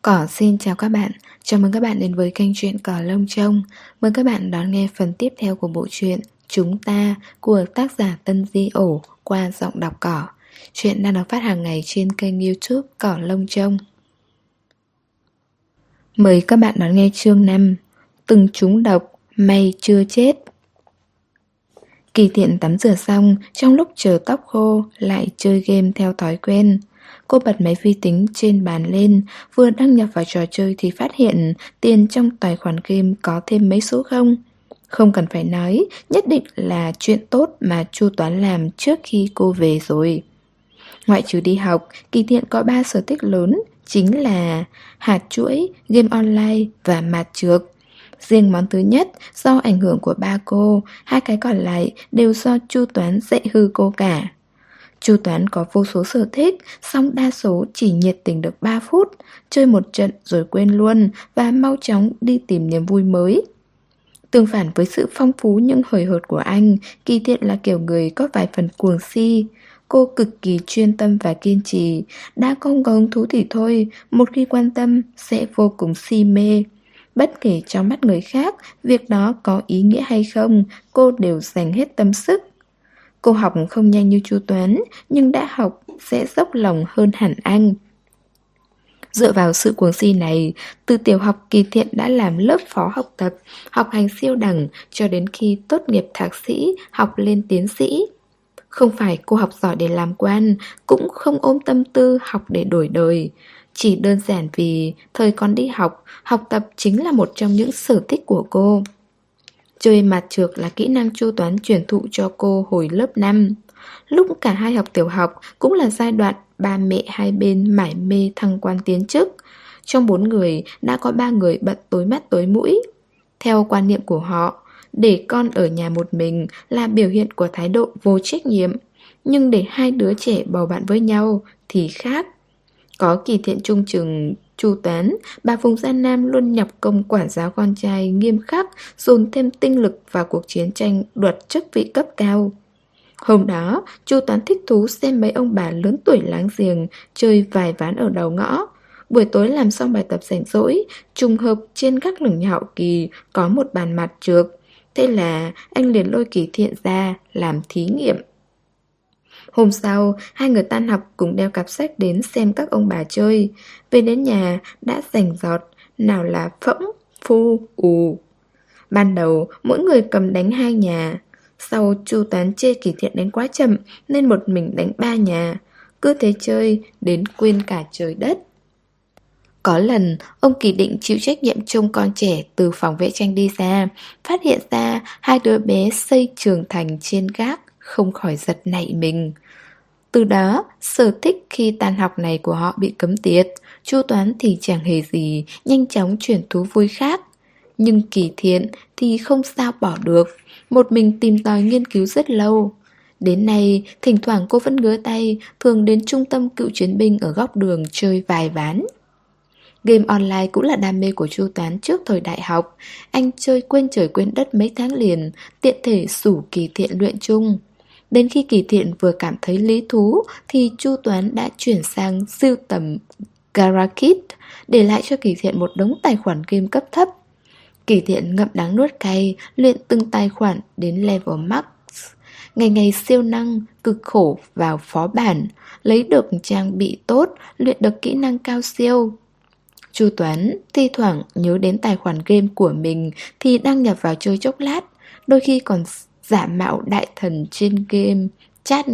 Cỏ xin chào các bạn, chào mừng các bạn đến với kênh truyện Cỏ Lông Trông. Mời các bạn đón nghe phần tiếp theo của bộ truyện Chúng Ta của tác giả Tân Di Ổ qua giọng đọc Cỏ. Truyện đang được phát hàng ngày trên kênh YouTube Cỏ Lông Trông. Mời các bạn đón nghe chương 5. Từng trúng độc, may chưa chết. Kỳ Thiện tắm rửa xong, trong lúc chờ tóc khô lại chơi game theo thói quen. Cô bật máy vi tính trên bàn lên, vừa đăng nhập vào trò chơi thì phát hiện tiền trong tài khoản game có thêm mấy số không. Không cần phải nói, nhất định là chuyện tốt mà Chu Toán làm trước khi cô về rồi. Ngoại trừ đi học, Kỳ Thiện có 3 sở thích lớn, chính là hạt chuỗi, game online và mạt trược. Riêng món thứ nhất do ảnh hưởng của ba cô, hai cái còn lại đều do Chu Toán dạy hư cô cả. Chu Toán có vô số sở thích, song đa số chỉ nhiệt tình được 3 phút, chơi một trận rồi quên luôn và mau chóng đi tìm niềm vui mới. Tương phản với sự phong phú nhưng hời hợt của anh, Kỳ Thiện là kiểu người có vài phần cuồng si. Cô cực kỳ chuyên tâm và kiên trì, đã không có hứng thú thì thôi, một khi quan tâm sẽ vô cùng si mê. Bất kể trong mắt người khác, việc đó có ý nghĩa hay không, cô đều dành hết tâm sức. Cô học không nhanh như Chu Toán, nhưng đã học sẽ dốc lòng hơn hẳn anh. Dựa vào sự cuồng si này, từ tiểu học Kỳ Thiện đã làm lớp phó học tập, học hành siêu đẳng cho đến khi tốt nghiệp thạc sĩ, học lên tiến sĩ. Không phải cô học giỏi để làm quan, cũng không ôm tâm tư học để đổi đời. Chỉ đơn giản vì thời còn đi học, học tập chính là một trong những sở thích của cô. Chơi mạt trược là kỹ năng Chu Toán truyền thụ cho cô hồi lớp 5. Lúc cả hai học tiểu học cũng là giai đoạn ba mẹ hai bên mải mê thăng quan tiến chức. Trong 4 người đã có 3 người bận tối mắt tối mũi. Theo quan niệm của họ, để con ở nhà một mình là biểu hiện của thái độ vô trách nhiệm. Nhưng để hai đứa trẻ bầu bạn với nhau thì khác. Có Kỳ Thiện trung chừng Chu Toán, bà Phùng Gia Nam luôn nhọc công quản giáo con trai nghiêm khắc, dồn thêm tinh lực vào cuộc chiến tranh đoạt chức vị cấp cao. Hôm đó, Chu Toán thích thú xem mấy ông bà lớn tuổi láng giềng chơi vài ván ở đầu ngõ. Buổi tối làm xong bài tập rảnh rỗi, trùng hợp trên gác lửng nhà họ Kỳ có một bàn mạt trược. Thế là anh liền lôi Kỳ Thiện ra làm thí nghiệm. Hôm sau, hai người tan học cùng đeo cặp sách đến xem các ông bà chơi. Về đến nhà đã rành rọt, nào là phẫng, phu, ù. Ban đầu, mỗi người cầm đánh 2 nhà. Sau Chu Toán chê Kỳ Thiện đánh quá chậm nên một mình đánh 3 nhà. Cứ thế chơi đến quên cả trời đất. Có lần, ông Kỳ định chịu trách nhiệm trông con trẻ từ phòng vẽ tranh đi ra, phát hiện ra hai đứa bé xây trường thành trên gác, không khỏi giật nảy mình. Từ đó, sở thích khi tan học này của họ bị cấm tiệt. Chu Toán thì chẳng hề gì, nhanh chóng chuyển thú vui khác. Nhưng Kỳ Thiện thì không sao bỏ được, một mình tìm tòi nghiên cứu rất lâu. Đến nay, thỉnh thoảng cô vẫn ngứa tay, thường đến trung tâm cựu chiến binh ở góc đường chơi vài ván. Game online cũng là đam mê của Chu Toán trước thời đại học. Anh chơi quên trời quên đất mấy tháng liền, tiện thể rủ Kỳ Thiện luyện chung. Đến khi Kỳ Thiện vừa cảm thấy lý thú thì Chu Toán đã chuyển sang sưu tầm Garakit, để lại cho Kỳ Thiện một đống tài khoản game cấp thấp. Kỳ Thiện ngậm đắng nuốt cay, luyện từng tài khoản đến level max. Ngày ngày siêu năng, cực khổ vào phó bản, lấy được trang bị tốt, luyện được kỹ năng cao siêu. Chu Toán thi thoảng nhớ đến tài khoản game của mình thì đăng nhập vào chơi chốc lát, đôi khi còn giả mạo đại thần trên game, chat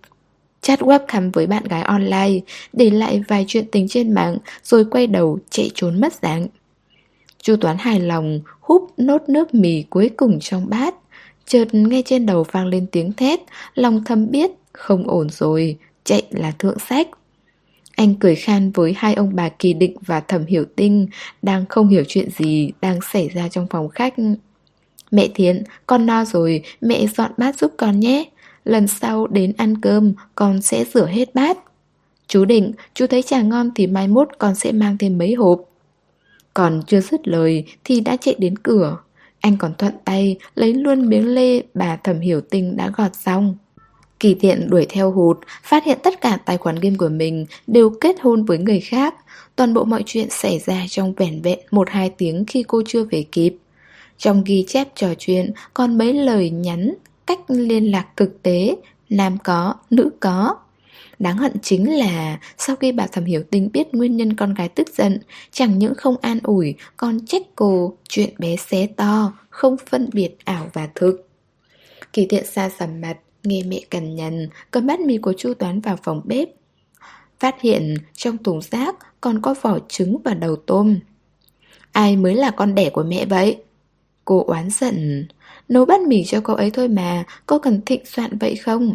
webcam với bạn gái online, để lại vài chuyện tình trên mạng rồi quay đầu chạy trốn mất dạng. Chu Toán hài lòng húp nốt nước mì cuối cùng trong bát. Chợt nghe trên đầu vang lên tiếng thét, lòng thầm biết không ổn rồi, chạy là thượng sách. Anh cười khan với hai ông bà Kỳ Định và Thẩm Hiểu Tinh, đang không hiểu chuyện gì đang xảy ra trong phòng khách. Mẹ Thiện, con no rồi, mẹ dọn bát giúp con nhé. Lần sau đến ăn cơm, con sẽ rửa hết bát. Chú Định, chú thấy trà ngon thì mai mốt con sẽ mang thêm mấy hộp. Còn chưa dứt lời thì đã chạy đến cửa. Anh còn thuận tay lấy luôn miếng lê bà Thẩm Hiểu Tinh đã gọt xong. Kỳ Thiện đuổi theo hụt, phát hiện tất cả tài khoản game của mình đều kết hôn với người khác. Toàn bộ mọi chuyện xảy ra trong vẻn vẹn 1-2 tiếng khi cô chưa về kịp. Trong ghi chép trò chuyện còn mấy lời nhắn, cách liên lạc thực tế, nam có, nữ có. Đáng hận chính là sau khi bà Thẩm Hiểu Tinh biết nguyên nhân con gái tức giận, chẳng những không an ủi, còn trách cô chuyện bé xé to, không phân biệt ảo và thực. Kỳ Thiện xa sầm mặt, nghe mẹ cằn nhằn, cầm bát mì của Chu Toán vào phòng bếp. Phát hiện trong thùng rác còn có vỏ trứng và đầu tôm. Ai mới là con đẻ của mẹ vậy? Cô oán giận. Nấu bát mì cho cậu ấy thôi mà, cô cần thịnh soạn vậy không?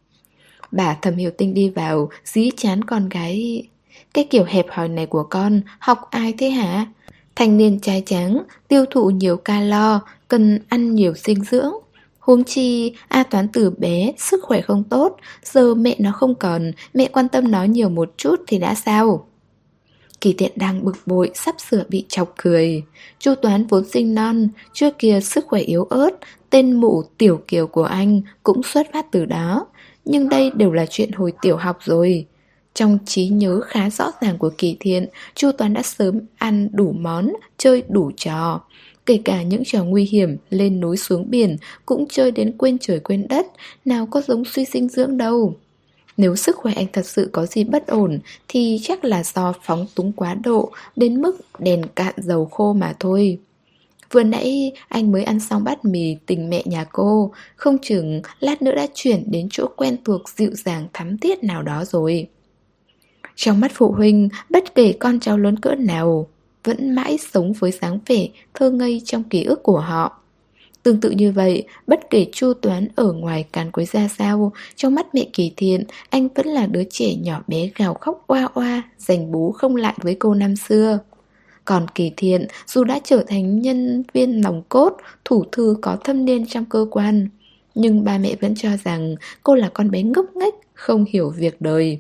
Bà Thẩm Hiểu Tinh đi vào, dí chán con gái. Cái kiểu hẹp hòi này của con, học ai thế hả? Thanh niên trai tráng, tiêu thụ nhiều calo, cần ăn nhiều dinh dưỡng. Huống chi, A Toán từ bé, sức khỏe không tốt, giờ mẹ nó không còn, mẹ quan tâm nó nhiều một chút thì đã sao? Kỳ Thiện đang bực bội, sắp sửa bị chọc cười. Chu Toán vốn sinh non, trước kia sức khỏe yếu ớt, tên mụ Tiểu Kiều của anh cũng xuất phát từ đó. Nhưng đây đều là chuyện hồi tiểu học rồi. Trong trí nhớ khá rõ ràng của Kỳ Thiện, Chu Toán đã sớm ăn đủ món, chơi đủ trò. Kể cả những trò nguy hiểm, lên núi xuống biển, cũng chơi đến quên trời quên đất, nào có giống suy dinh dưỡng đâu. Nếu sức khỏe anh thật sự có gì bất ổn thì chắc là do phóng túng quá độ, đến mức đèn cạn dầu khô mà thôi. Vừa nãy anh mới ăn xong bát mì tình mẹ nhà cô, không chừng lát nữa đã chuyển đến chỗ quen thuộc dịu dàng thắm thiết nào đó rồi. Trong mắt phụ huynh, bất kể con cháu lớn cỡ nào, vẫn mãi sống với dáng vẻ thơ ngây trong ký ức của họ. Tương tự như vậy, bất kể Chu Toán ở ngoài càn quấy ra sao, trong mắt mẹ Kỳ Thiện, anh vẫn là đứa trẻ nhỏ bé gào khóc oa oa, giành bú không lại với cô năm xưa. Còn Kỳ Thiện, dù đã trở thành nhân viên nòng cốt, thủ thư có thâm niên trong cơ quan, nhưng ba mẹ vẫn cho rằng cô là con bé ngốc nghếch, không hiểu việc đời.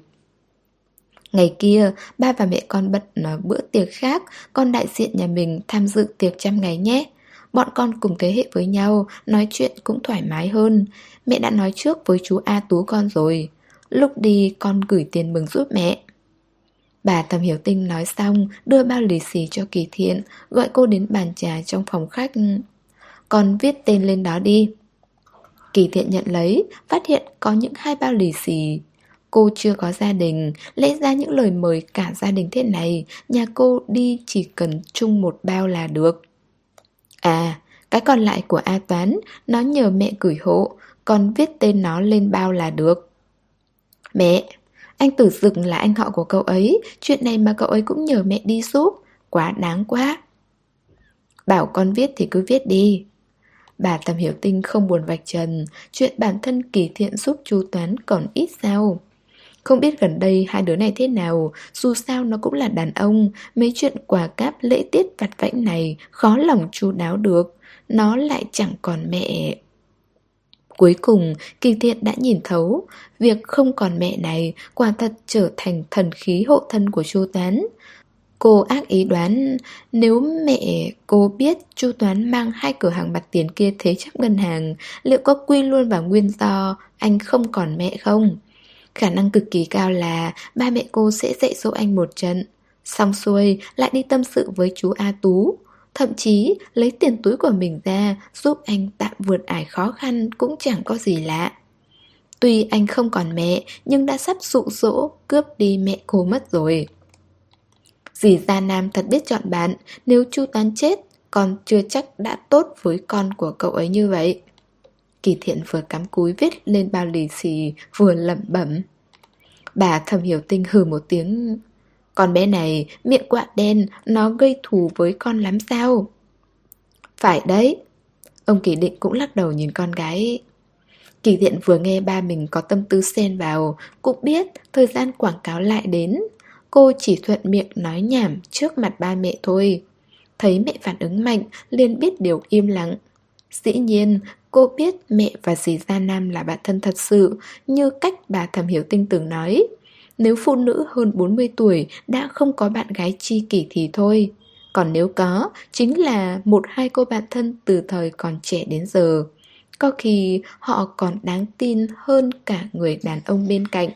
Ngày kia, ba và mẹ con bận bữa tiệc khác, con đại diện nhà mình tham dự tiệc 100 ngày nhé. Bọn con cùng thế hệ với nhau, nói chuyện cũng thoải mái hơn. Mẹ đã nói trước với chú A Tú con rồi. Lúc đi con gửi tiền mừng giúp mẹ. Bà Thẩm Hiểu Tinh nói xong, đưa bao lì xì cho Kỳ Thiện, gọi cô đến bàn trà trong phòng khách. Con viết tên lên đó đi. Kỳ Thiện nhận lấy, phát hiện có những 2 bao lì xì. Cô chưa có gia đình, lẽ ra những lời mời cả gia đình thế này, nhà cô đi chỉ cần chung 1 bao là được. À, cái còn lại của A Toán, nó nhờ mẹ gửi hộ, con viết tên nó lên bao là được. Mẹ, anh Tử Dực là anh họ của cậu ấy, chuyện này mà cậu ấy cũng nhờ mẹ đi giúp, quá đáng quá. Bảo con viết thì cứ viết đi. Bà Thẩm Hiểu Tinh không buồn vạch trần, chuyện bản thân Kỳ Thiện giúp Chu Toán còn ít sao. Không biết gần đây hai đứa này thế nào, dù sao nó cũng là đàn ông, mấy chuyện quà cáp lễ tiết vặt vãnh này khó lòng chu đáo được, nó lại chẳng còn mẹ. Cuối cùng, Kỳ Thiện đã nhìn thấu, việc không còn mẹ này quả thật trở thành thần khí hộ thân của Chu Toán. Cô ác ý đoán, nếu mẹ cô biết Chu Toán mang 2 cửa hàng mặt tiền kia thế chấp ngân hàng, liệu có quy luôn vào nguyên do anh không còn mẹ không? Khả năng cực kỳ cao là ba mẹ cô sẽ dạy dỗ anh một trận. Xong xuôi lại đi tâm sự với chú A Tú. Thậm chí lấy tiền túi của mình ra giúp anh tạm vượt ải khó khăn cũng chẳng có gì lạ. Tuy anh không còn mẹ nhưng đã sắp dụ dỗ cướp đi mẹ cô mất rồi. Dì Gia Nam thật biết chọn bạn, nếu Chu Toán chết còn chưa chắc đã tốt với con của cậu ấy như vậy. Kỳ Thiện vừa cắm cúi viết lên bao lì xì vừa lẩm bẩm. Bà Thẩm Hiểu Tinh hừ một tiếng. Con bé này miệng quạ đen, nó gây thù với con lắm sao? Phải đấy. Ông Kỳ Định cũng lắc đầu nhìn con gái. Kỳ Thiện vừa nghe ba mình có tâm tư xen vào, cũng biết thời gian quảng cáo lại đến. Cô chỉ thuận miệng nói nhảm trước mặt ba mẹ thôi. Thấy mẹ phản ứng mạnh, liền biết điều im lặng. Dĩ nhiên, cô biết mẹ và dì Gia Nam là bạn thân thật sự, như cách bà Thẩm Hiểu Tinh từng nói. Nếu phụ nữ hơn 40 tuổi đã không có bạn gái tri kỷ thì thôi. Còn nếu có, chính là 1-2 cô bạn thân từ thời còn trẻ đến giờ. có khi họ còn đáng tin hơn cả người đàn ông bên cạnh.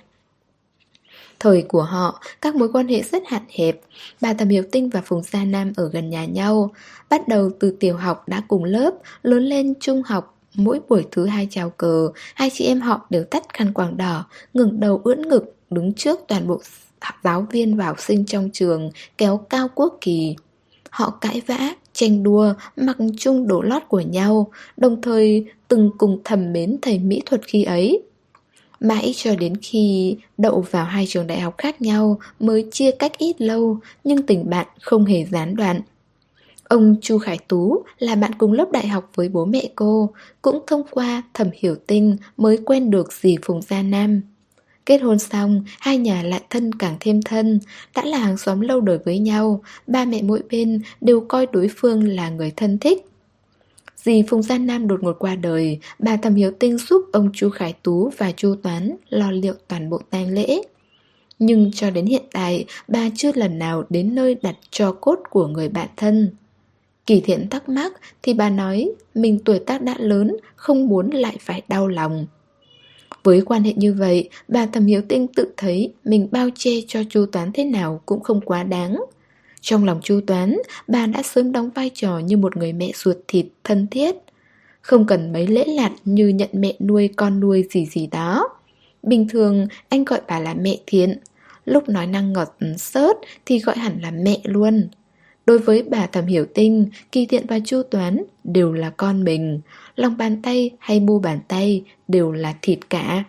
Thời của họ, các mối quan hệ rất hạn hẹp. Bà Thẩm Hiểu Tinh và Phùng Gia Nam ở gần nhà nhau. Bắt đầu từ tiểu học đã cùng lớp, lớn lên trung học. Mỗi buổi thứ hai chào cờ, hai chị em họ đều tắt khăn quàng đỏ, ngẩng đầu ưỡn ngực, đứng trước toàn bộ giáo viên và học sinh trong trường, kéo cao quốc kỳ. Họ cãi vã, tranh đua, mặc chung đồ lót của nhau, đồng thời từng cùng thầm mến thầy mỹ thuật khi ấy. Mãi cho đến khi đậu vào hai trường đại học khác nhau mới chia cách ít lâu, nhưng tình bạn không hề gián đoạn. Ông Chu Khải Tú là bạn cùng lớp đại học với bố mẹ cô, cũng thông qua Thẩm Hiểu Tinh mới quen được dì Phùng Gia Nam. Kết hôn xong, hai nhà lại thân càng thêm thân, đã là hàng xóm lâu đời với nhau, ba mẹ mỗi bên đều coi đối phương là người thân thích. Dì Phùng Gia Nam đột ngột qua đời, bà Thẩm Hiểu Tinh giúp ông Chu Khải Tú và Chu Toán lo liệu toàn bộ tang lễ. Nhưng cho đến hiện tại, bà chưa lần nào đến nơi đặt tro cốt của người bạn thân. Kỳ Thiện thắc mắc thì bà nói mình tuổi tác đã lớn, không muốn lại phải đau lòng. Với quan hệ như vậy, bà Thẩm Hiểu Tinh tự thấy mình bao che cho Chu Toán thế nào cũng không quá đáng. Trong lòng Chu Toán, bà đã sớm đóng vai trò như một người mẹ ruột thịt thân thiết. Không cần mấy lễ lạt như nhận mẹ nuôi con nuôi gì gì đó. Bình thường anh gọi bà là mẹ Thiện, lúc nói năng ngọt xớt thì gọi hẳn là mẹ luôn. Đối với bà Thẩm Hiểu Tinh, Kỳ Thiện và Chu Toán đều là con mình, lòng bàn tay hay mu bàn tay đều là thịt cả.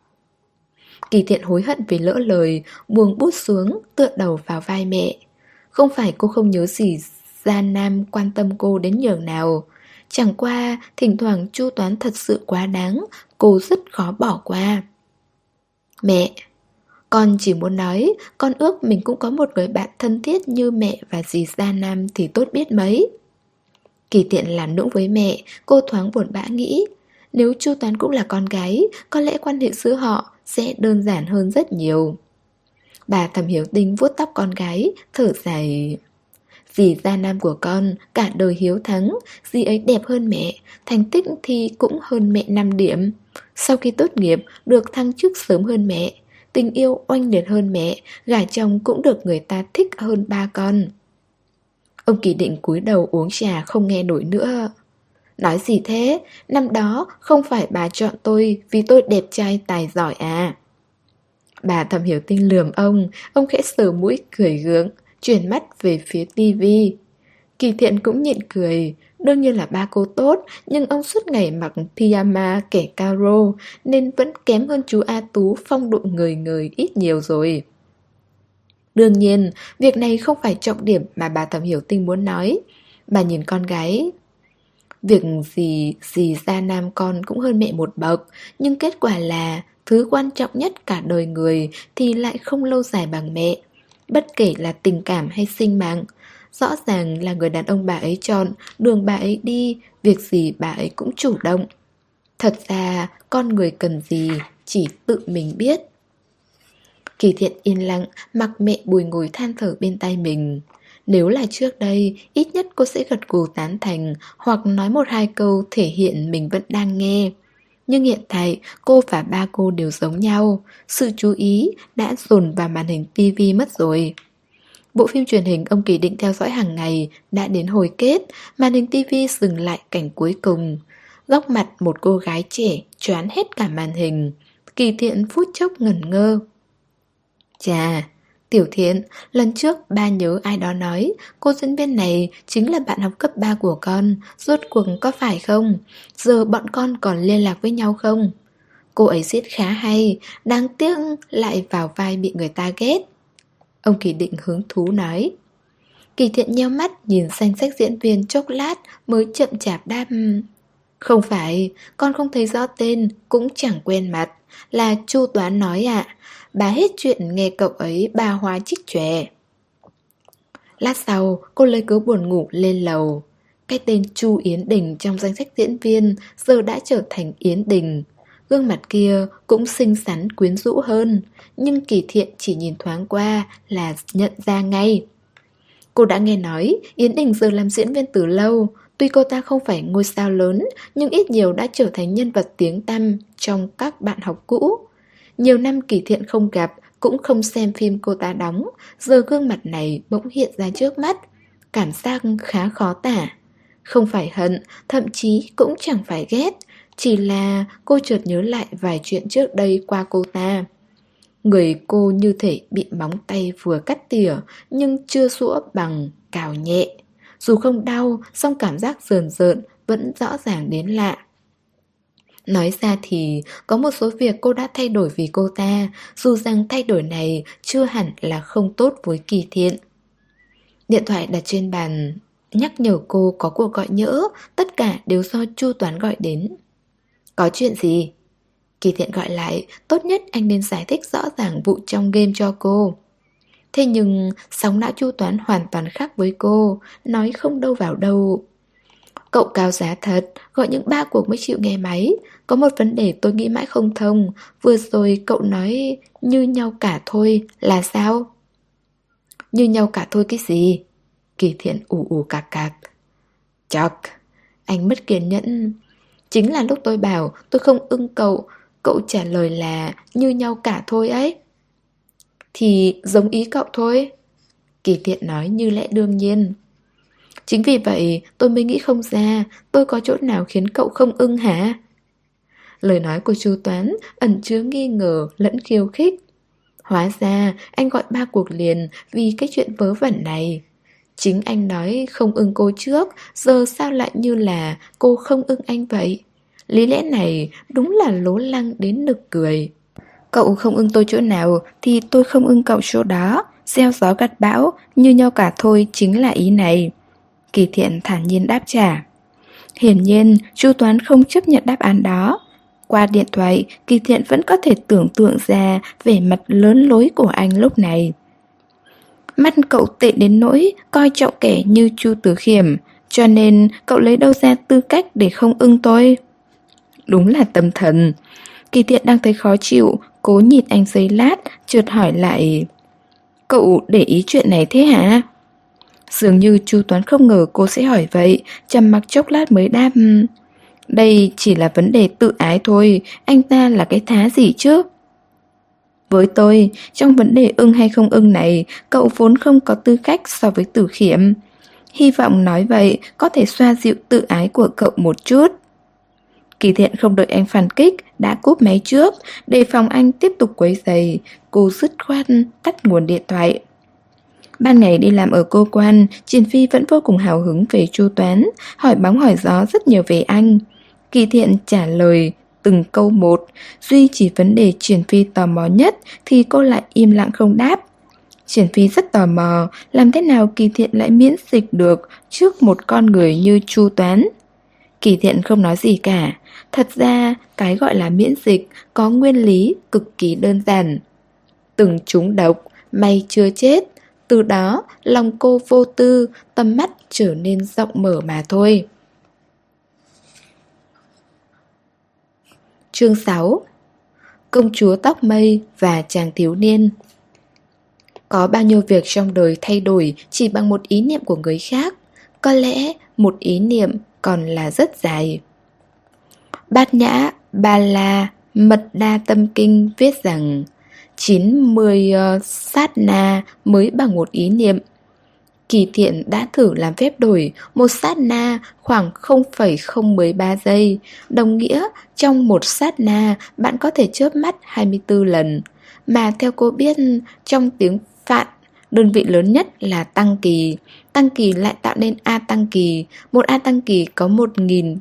Kỳ Thiện hối hận vì lỡ lời, buông bút xuống, tựa đầu vào vai mẹ. Không phải cô không nhớ gì Gia Nam quan tâm cô đến nhường nào. Chẳng qua, thỉnh thoảng Chu Toán thật sự quá đáng, cô rất khó bỏ qua. Mẹ, con chỉ muốn nói, con ước mình cũng có một người bạn thân thiết như mẹ và dì Gia Nam thì tốt biết mấy. Kỳ Thiện làm nũng với mẹ, cô thoáng buồn bã nghĩ, nếu Chu Toán cũng là con gái, có lẽ quan hệ giữa họ sẽ đơn giản hơn rất nhiều. Bà Thẩm Hiểu Tinh vuốt tóc con gái, thở dài. Dì Gia Nam của con cả đời hiếu thắng, dì ấy đẹp hơn mẹ, thành tích thì cũng hơn mẹ 5 điểm. Sau khi tốt nghiệp, được thăng chức sớm hơn mẹ, tình yêu oanh liệt hơn mẹ, gả chồng cũng được người ta thích hơn ba con. Ông Kỳ Định cúi đầu uống trà không nghe nổi nữa. Nói gì thế, năm đó không phải bà chọn tôi vì tôi đẹp trai tài giỏi à? Bà Thẩm Hiểu Tinh lườm ông khẽ sờ mũi cười gượng, chuyển mắt về phía tivi. Kỳ Thiện cũng nhịn cười, đương nhiên là ba cô tốt, nhưng ông suốt ngày mặc pyjama kẻ caro nên vẫn kém hơn chú A Tú phong độ người người ít nhiều rồi. Đương nhiên, việc này không phải trọng điểm mà bà Thẩm Hiểu Tinh muốn nói. Bà nhìn con gái. Việc gì Gia Nam con cũng hơn mẹ một bậc, nhưng kết quả là thứ quan trọng nhất cả đời người thì lại không lâu dài bằng mẹ. Bất kể là tình cảm hay sinh mạng, rõ ràng là người đàn ông bà ấy chọn, đường bà ấy đi, việc gì bà ấy cũng chủ động. Thật ra, con người cần gì, chỉ tự mình biết. Kỳ Thiện yên lặng, mặc mẹ bùi ngồi than thở bên tai mình. Nếu là trước đây, ít nhất cô sẽ gật gù tán thành, hoặc nói một hai câu thể hiện mình vẫn đang nghe. Nhưng hiện tại, cô và ba cô đều giống nhau, sự chú ý đã dồn vào màn hình tivi mất rồi. Bộ phim truyền hình ông Kỳ Định theo dõi hàng ngày đã đến hồi kết, màn hình tivi dừng lại cảnh cuối cùng. Góc mặt một cô gái trẻ choán hết cả màn hình. Kỳ Thiện phút chốc ngẩn ngơ. Chà, Tiểu Thiện, lần trước ba nhớ ai đó nói cô diễn viên này chính là bạn học cấp 3 của con, rốt cuộc có phải không? Giờ bọn con còn liên lạc với nhau không? Cô ấy diễn khá hay, đáng tiếc lại vào vai bị người ta ghét. Ông Kỳ Định hứng thú nói. Kỳ Thiện nheo mắt nhìn danh sách diễn viên chốc lát mới chậm chạp đáp. Không phải, con không thấy rõ tên, cũng chẳng quen mặt, là Chu Toán nói ạ. Bà hết chuyện nghe cậu ấy ba hoa trích chòe. Lát sau, cô lấy cớ buồn ngủ lên lầu. Cái tên Chu Yến Đình trong danh sách diễn viên giờ đã trở thành Yến Đình. Gương mặt kia cũng xinh xắn quyến rũ hơn, nhưng Kỳ Thiện chỉ nhìn thoáng qua là nhận ra ngay. Cô đã nghe nói Yến Đình giờ làm diễn viên từ lâu, Tuy cô ta không phải ngôi sao lớn, nhưng ít nhiều đã trở thành nhân vật tiếng tăm trong các bạn học cũ. Nhiều năm Kỳ Thiện không gặp, cũng không xem phim cô ta đóng, giờ gương mặt này bỗng hiện ra trước mắt. Cảm giác khá khó tả. Không phải hận, thậm chí cũng chẳng phải ghét, chỉ là cô chợt nhớ lại vài chuyện trước đây qua cô ta. Người cô như thể bị móng tay vừa cắt tỉa, nhưng chưa giũa bằng, cào nhẹ. Dù không đau, song cảm giác rờn rợn vẫn rõ ràng đến lạ. Nói ra thì có một số việc cô đã thay đổi vì cô ta, dù rằng thay đổi này chưa hẳn là không tốt với Kỳ Thiện. Điện thoại đặt trên bàn nhắc nhở cô có cuộc gọi nhỡ, tất cả đều do Chu Toán gọi đến. Có chuyện gì? Kỳ Thiện gọi lại, tốt nhất anh nên giải thích rõ ràng vụ trong game cho cô. Thế nhưng sóng não Chu Toán hoàn toàn khác với cô, nói không đâu vào đâu. Cậu cao giá thật, gọi những 3 cuộc mới chịu nghe máy. Có một vấn đề tôi nghĩ mãi không thông. Vừa rồi cậu nói như nhau cả thôi, là sao? Như nhau cả thôi cái gì? Kỳ Thiện ù ù cạc cạc. Chọc, anh mất kiên nhẫn. Chính là lúc tôi bảo tôi không ưng cậu, cậu trả lời là như nhau cả thôi ấy. Thì giống ý cậu thôi. Kỳ Thiện nói như lẽ đương nhiên. Chính vì vậy tôi mới nghĩ không ra tôi có chỗ nào khiến cậu không ưng hả? Lời nói của Chu Toán ẩn chứa nghi ngờ lẫn khiêu khích. Hóa ra anh gọi 3 cuộc liền vì cái chuyện vớ vẩn này. Chính anh nói không ưng cô trước, giờ sao lại như là cô không ưng anh vậy? Lý lẽ này đúng là lố lăng đến nực cười. Cậu không ưng tôi chỗ nào thì tôi không ưng cậu chỗ đó. Gieo gió gặt bão, như nhau cả thôi chính là ý này. Kỳ Thiện thản nhiên đáp trả. Hiển nhiên Chu Toán không chấp nhận đáp án đó. Qua điện thoại, Kỳ Thiện vẫn có thể tưởng tượng ra vẻ mặt lớn lối của anh lúc này. Mắt cậu tệ đến nỗi coi trọng kẻ như Chu Tử Khiểm, cho nên cậu lấy đâu ra tư cách để không ưng tôi? Đúng là tâm thần. Kỳ Thiện đang thấy khó chịu, cố nhìn anh giây lát, chợt hỏi lại. Cậu để ý chuyện này thế hả? Dường như Chu Toán không ngờ cô sẽ hỏi vậy, trầm mặc chốc lát mới đáp. Đây chỉ là vấn đề tự ái thôi, anh ta là cái thá gì chứ? Với tôi, trong vấn đề ưng hay không ưng này, cậu vốn không có tư cách so với Tử Khiểm. Hy vọng nói vậy có thể xoa dịu tự ái của cậu một chút. Kỳ Thiện không đợi anh phản kích, đã cúp máy trước, đề phòng anh tiếp tục quấy rầy. Cô dứt khoát tắt nguồn điện thoại. Ban ngày đi làm ở cơ quan, Triển Phi vẫn vô cùng hào hứng về Chu Toán, hỏi bóng hỏi gió rất nhiều về anh. Kỳ Thiện trả lời từng câu một, duy chỉ vấn đề Triển Phi tò mò nhất thì cô lại im lặng không đáp. Triển Phi rất tò mò, làm thế nào Kỳ Thiện lại miễn dịch được trước một con người như Chu Toán. Kỳ Thiện không nói gì cả. Thật ra, cái gọi là miễn dịch có nguyên lý cực kỳ đơn giản. Từng trúng độc, may chưa chết. Từ đó, lòng cô vô tư, tầm mắt trở nên rộng mở mà thôi. Chương 6. Công chúa tóc mây và chàng thiếu niên. Có bao nhiêu việc trong đời thay đổi chỉ bằng một ý niệm của người khác. Có lẽ một ý niệm còn là rất dài. Bát Nhã Ba La Mật Đa Tâm Kinh viết rằng 90 sát na mới bằng một ý niệm. Kỳ Thiện đã thử làm phép đổi một sát na khoảng 0,013 giây, đồng nghĩa trong một sát na bạn có thể chớp mắt 24 lần. Mà theo cô biết, trong tiếng Phạn, đơn vị lớn nhất là tăng kỳ lại tạo nên A tăng kỳ. Một A tăng kỳ có 1000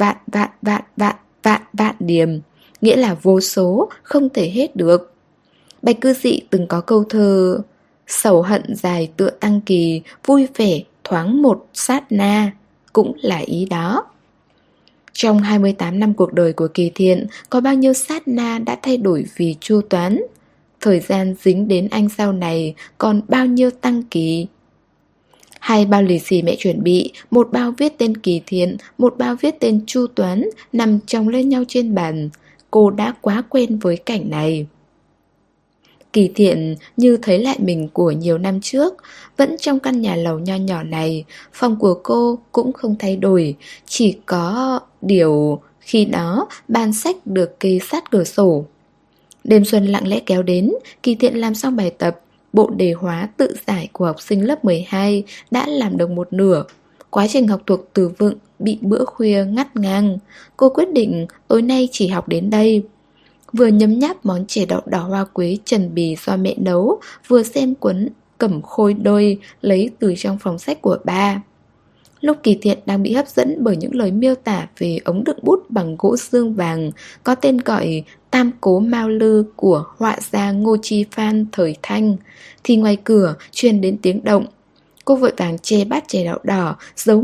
vạn điểm, nghĩa là vô số, không thể hết được. Bạch Cư Dị từng có câu thơ: sầu hận dài tựa tăng kỳ, vui vẻ thoáng một sát na, cũng là ý đó. Trong 28 năm cuộc đời của Kỳ Thiện, có bao nhiêu sát na đã thay đổi vì Chu Toán. Thời gian dính đến anh sau này còn bao nhiêu tăng kỳ. 2 bao lì xì mẹ chuẩn bị, một bao viết tên Kỳ Thiện, một bao viết tên Chu Toán, nằm chồng lên nhau trên bàn. Cô đã quá quen với cảnh này. Kỳ Thiện như thấy lại mình của nhiều năm trước, vẫn trong căn nhà lầu nho nhỏ này, phòng của cô cũng không thay đổi, chỉ có điều khi đó bàn sách được kê sát cửa sổ. Đêm xuân lặng lẽ kéo đến, Kỳ Thiện làm xong bài tập, bộ đề hóa tự giải của học sinh lớp 12 đã làm được một nửa. Quá trình học thuộc từ vựng bị bữa khuya ngắt ngang, cô quyết định tối nay chỉ học đến đây. Vừa nhấm nháp món chè đậu đỏ hoa quế trần bì do mẹ nấu, vừa xem cuốn Cẩm Khôi Đôi lấy từ trong phòng sách của ba. Lúc Kỳ Thiện đang bị hấp dẫn bởi những lời miêu tả về ống đựng bút bằng gỗ xương vàng có tên gọi Tam Cố Mao Lư của họa gia Ngô Chi Phan thời Thanh, thì ngoài cửa truyền đến tiếng động. Cô vội vàng che bát chè đậu đỏ,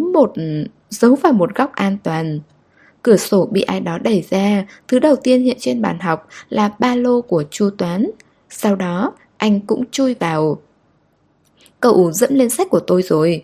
giấu vào một góc an toàn. Cửa sổ bị ai đó đẩy ra, thứ đầu tiên hiện trên bàn học là ba lô của Chu Toán. Sau đó, anh cũng chui vào. Cậu dẫm lên sách của tôi rồi.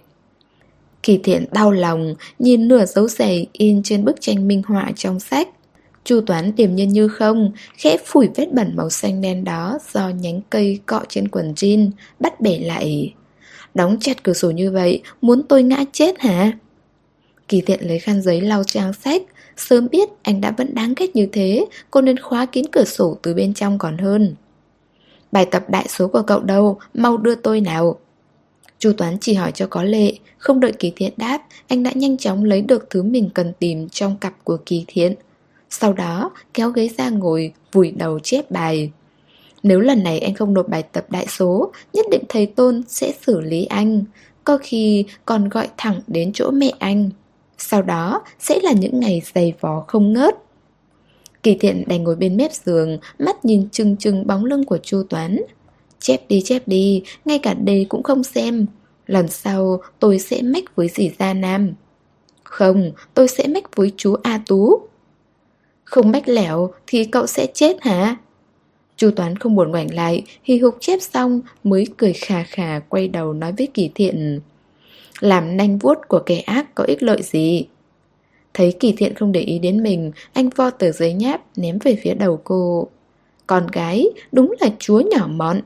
Kỳ Thiện đau lòng, nhìn nửa dấu giày in trên bức tranh minh họa trong sách. Chu Toán điềm nhiên như không, khẽ phủi vết bẩn màu xanh đen đó do nhánh cây cọ trên quần jean, bắt bẻ lại. Đóng chặt cửa sổ như vậy, muốn tôi ngã chết hả? Kỳ Thiện lấy khăn giấy lau trang sách. Sớm biết anh đã vẫn đáng ghét như thế, cô nên khóa kín cửa sổ từ bên trong còn hơn. Bài tập đại số của cậu đâu, mau đưa tôi nào. Chu Toán chỉ hỏi cho có lệ. Không đợi Kỳ Thiện đáp, anh đã nhanh chóng lấy được thứ mình cần tìm trong cặp của Kỳ Thiện. Sau đó kéo ghế ra ngồi, vùi đầu chép bài. Nếu lần này anh không nộp bài tập đại số, nhất định thầy Tôn sẽ xử lý anh, có khi còn gọi thẳng đến chỗ mẹ anh. Sau đó sẽ là những ngày dày vò không ngớt. Kỳ Thiện đành ngồi bên mép giường, mắt nhìn chừng chừng bóng lưng của Chu Toán. Chép đi, ngay cả đề cũng không xem. Lần sau tôi sẽ mách với dì Gia Nam. Không, tôi sẽ mách với chú A Tú. Không mách lẻo thì cậu sẽ chết hả? Chu Toán không buồn ngoảnh lại, hì hục chép xong mới cười khà khà quay đầu nói với Kỳ Thiện. Làm nanh vuốt của kẻ ác có ích lợi gì? Thấy Kỳ Thiện không để ý đến mình, anh vo tờ giấy nháp ném về phía đầu cô. Con gái, đúng là chúa nhỏ mọn.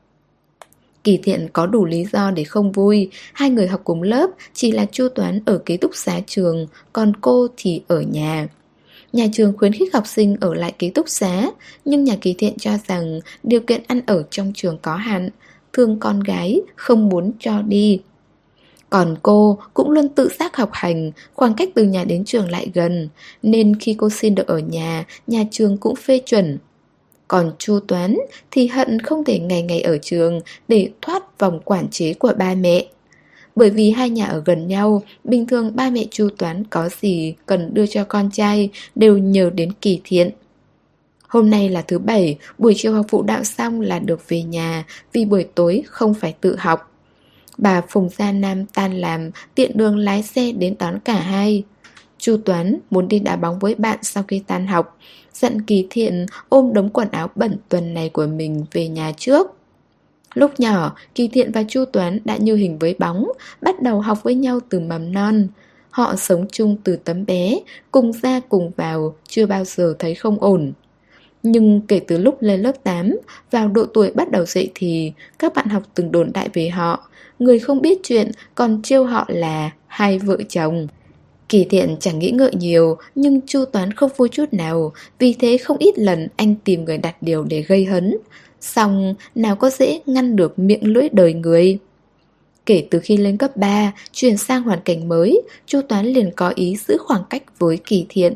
Kỳ Thiện có đủ lý do để không vui. Hai người học cùng lớp, chỉ là Chu Toán ở ký túc xá trường, còn cô thì ở nhà. Nhà trường khuyến khích học sinh ở lại ký túc xá, nhưng nhà Kỳ Thiện cho rằng điều kiện ăn ở trong trường có hạn, thương con gái, không muốn cho đi. Còn cô cũng luôn tự giác học hành, khoảng cách từ nhà đến trường lại gần, nên khi cô xin được ở nhà trường cũng phê chuẩn. Còn Chu Toán thì hận không thể ngày ngày ở trường để thoát vòng quản chế của ba mẹ. Bởi vì hai nhà ở gần nhau, bình thường ba mẹ Chu Toán có gì cần đưa cho con trai đều nhờ đến Kỳ Thiện. Hôm nay là thứ Bảy, buổi chiều học phụ đạo xong là được về nhà, vì buổi tối không phải tự học. Bà Phùng Gia Nam tan làm, tiện đường lái xe đến đón cả hai. Chu Toán muốn đi đá bóng với bạn sau khi tan học, dặn Kỳ Thiện ôm đống quần áo bẩn tuần này của mình về nhà trước. Lúc nhỏ, Kỳ Thiện và Chu Toán đã như hình với bóng, bắt đầu học với nhau từ mầm non. Họ sống chung từ tấm bé, cùng ra cùng vào, chưa bao giờ thấy không ổn. Nhưng kể từ lúc lên lớp 8, vào độ tuổi bắt đầu dậy thì các bạn học từng đồn đại về họ, người không biết chuyện còn trêu họ là hai vợ chồng. Kỳ Thiện chẳng nghĩ ngợi nhiều, nhưng Chu Toán không vui chút nào, vì thế không ít lần anh tìm người đặt điều để gây hấn. Xong nào có dễ ngăn được miệng lưỡi đời người. Kể từ khi lên cấp 3, chuyển sang hoàn cảnh mới, Chu Toán liền có ý giữ khoảng cách với Kỳ Thiện,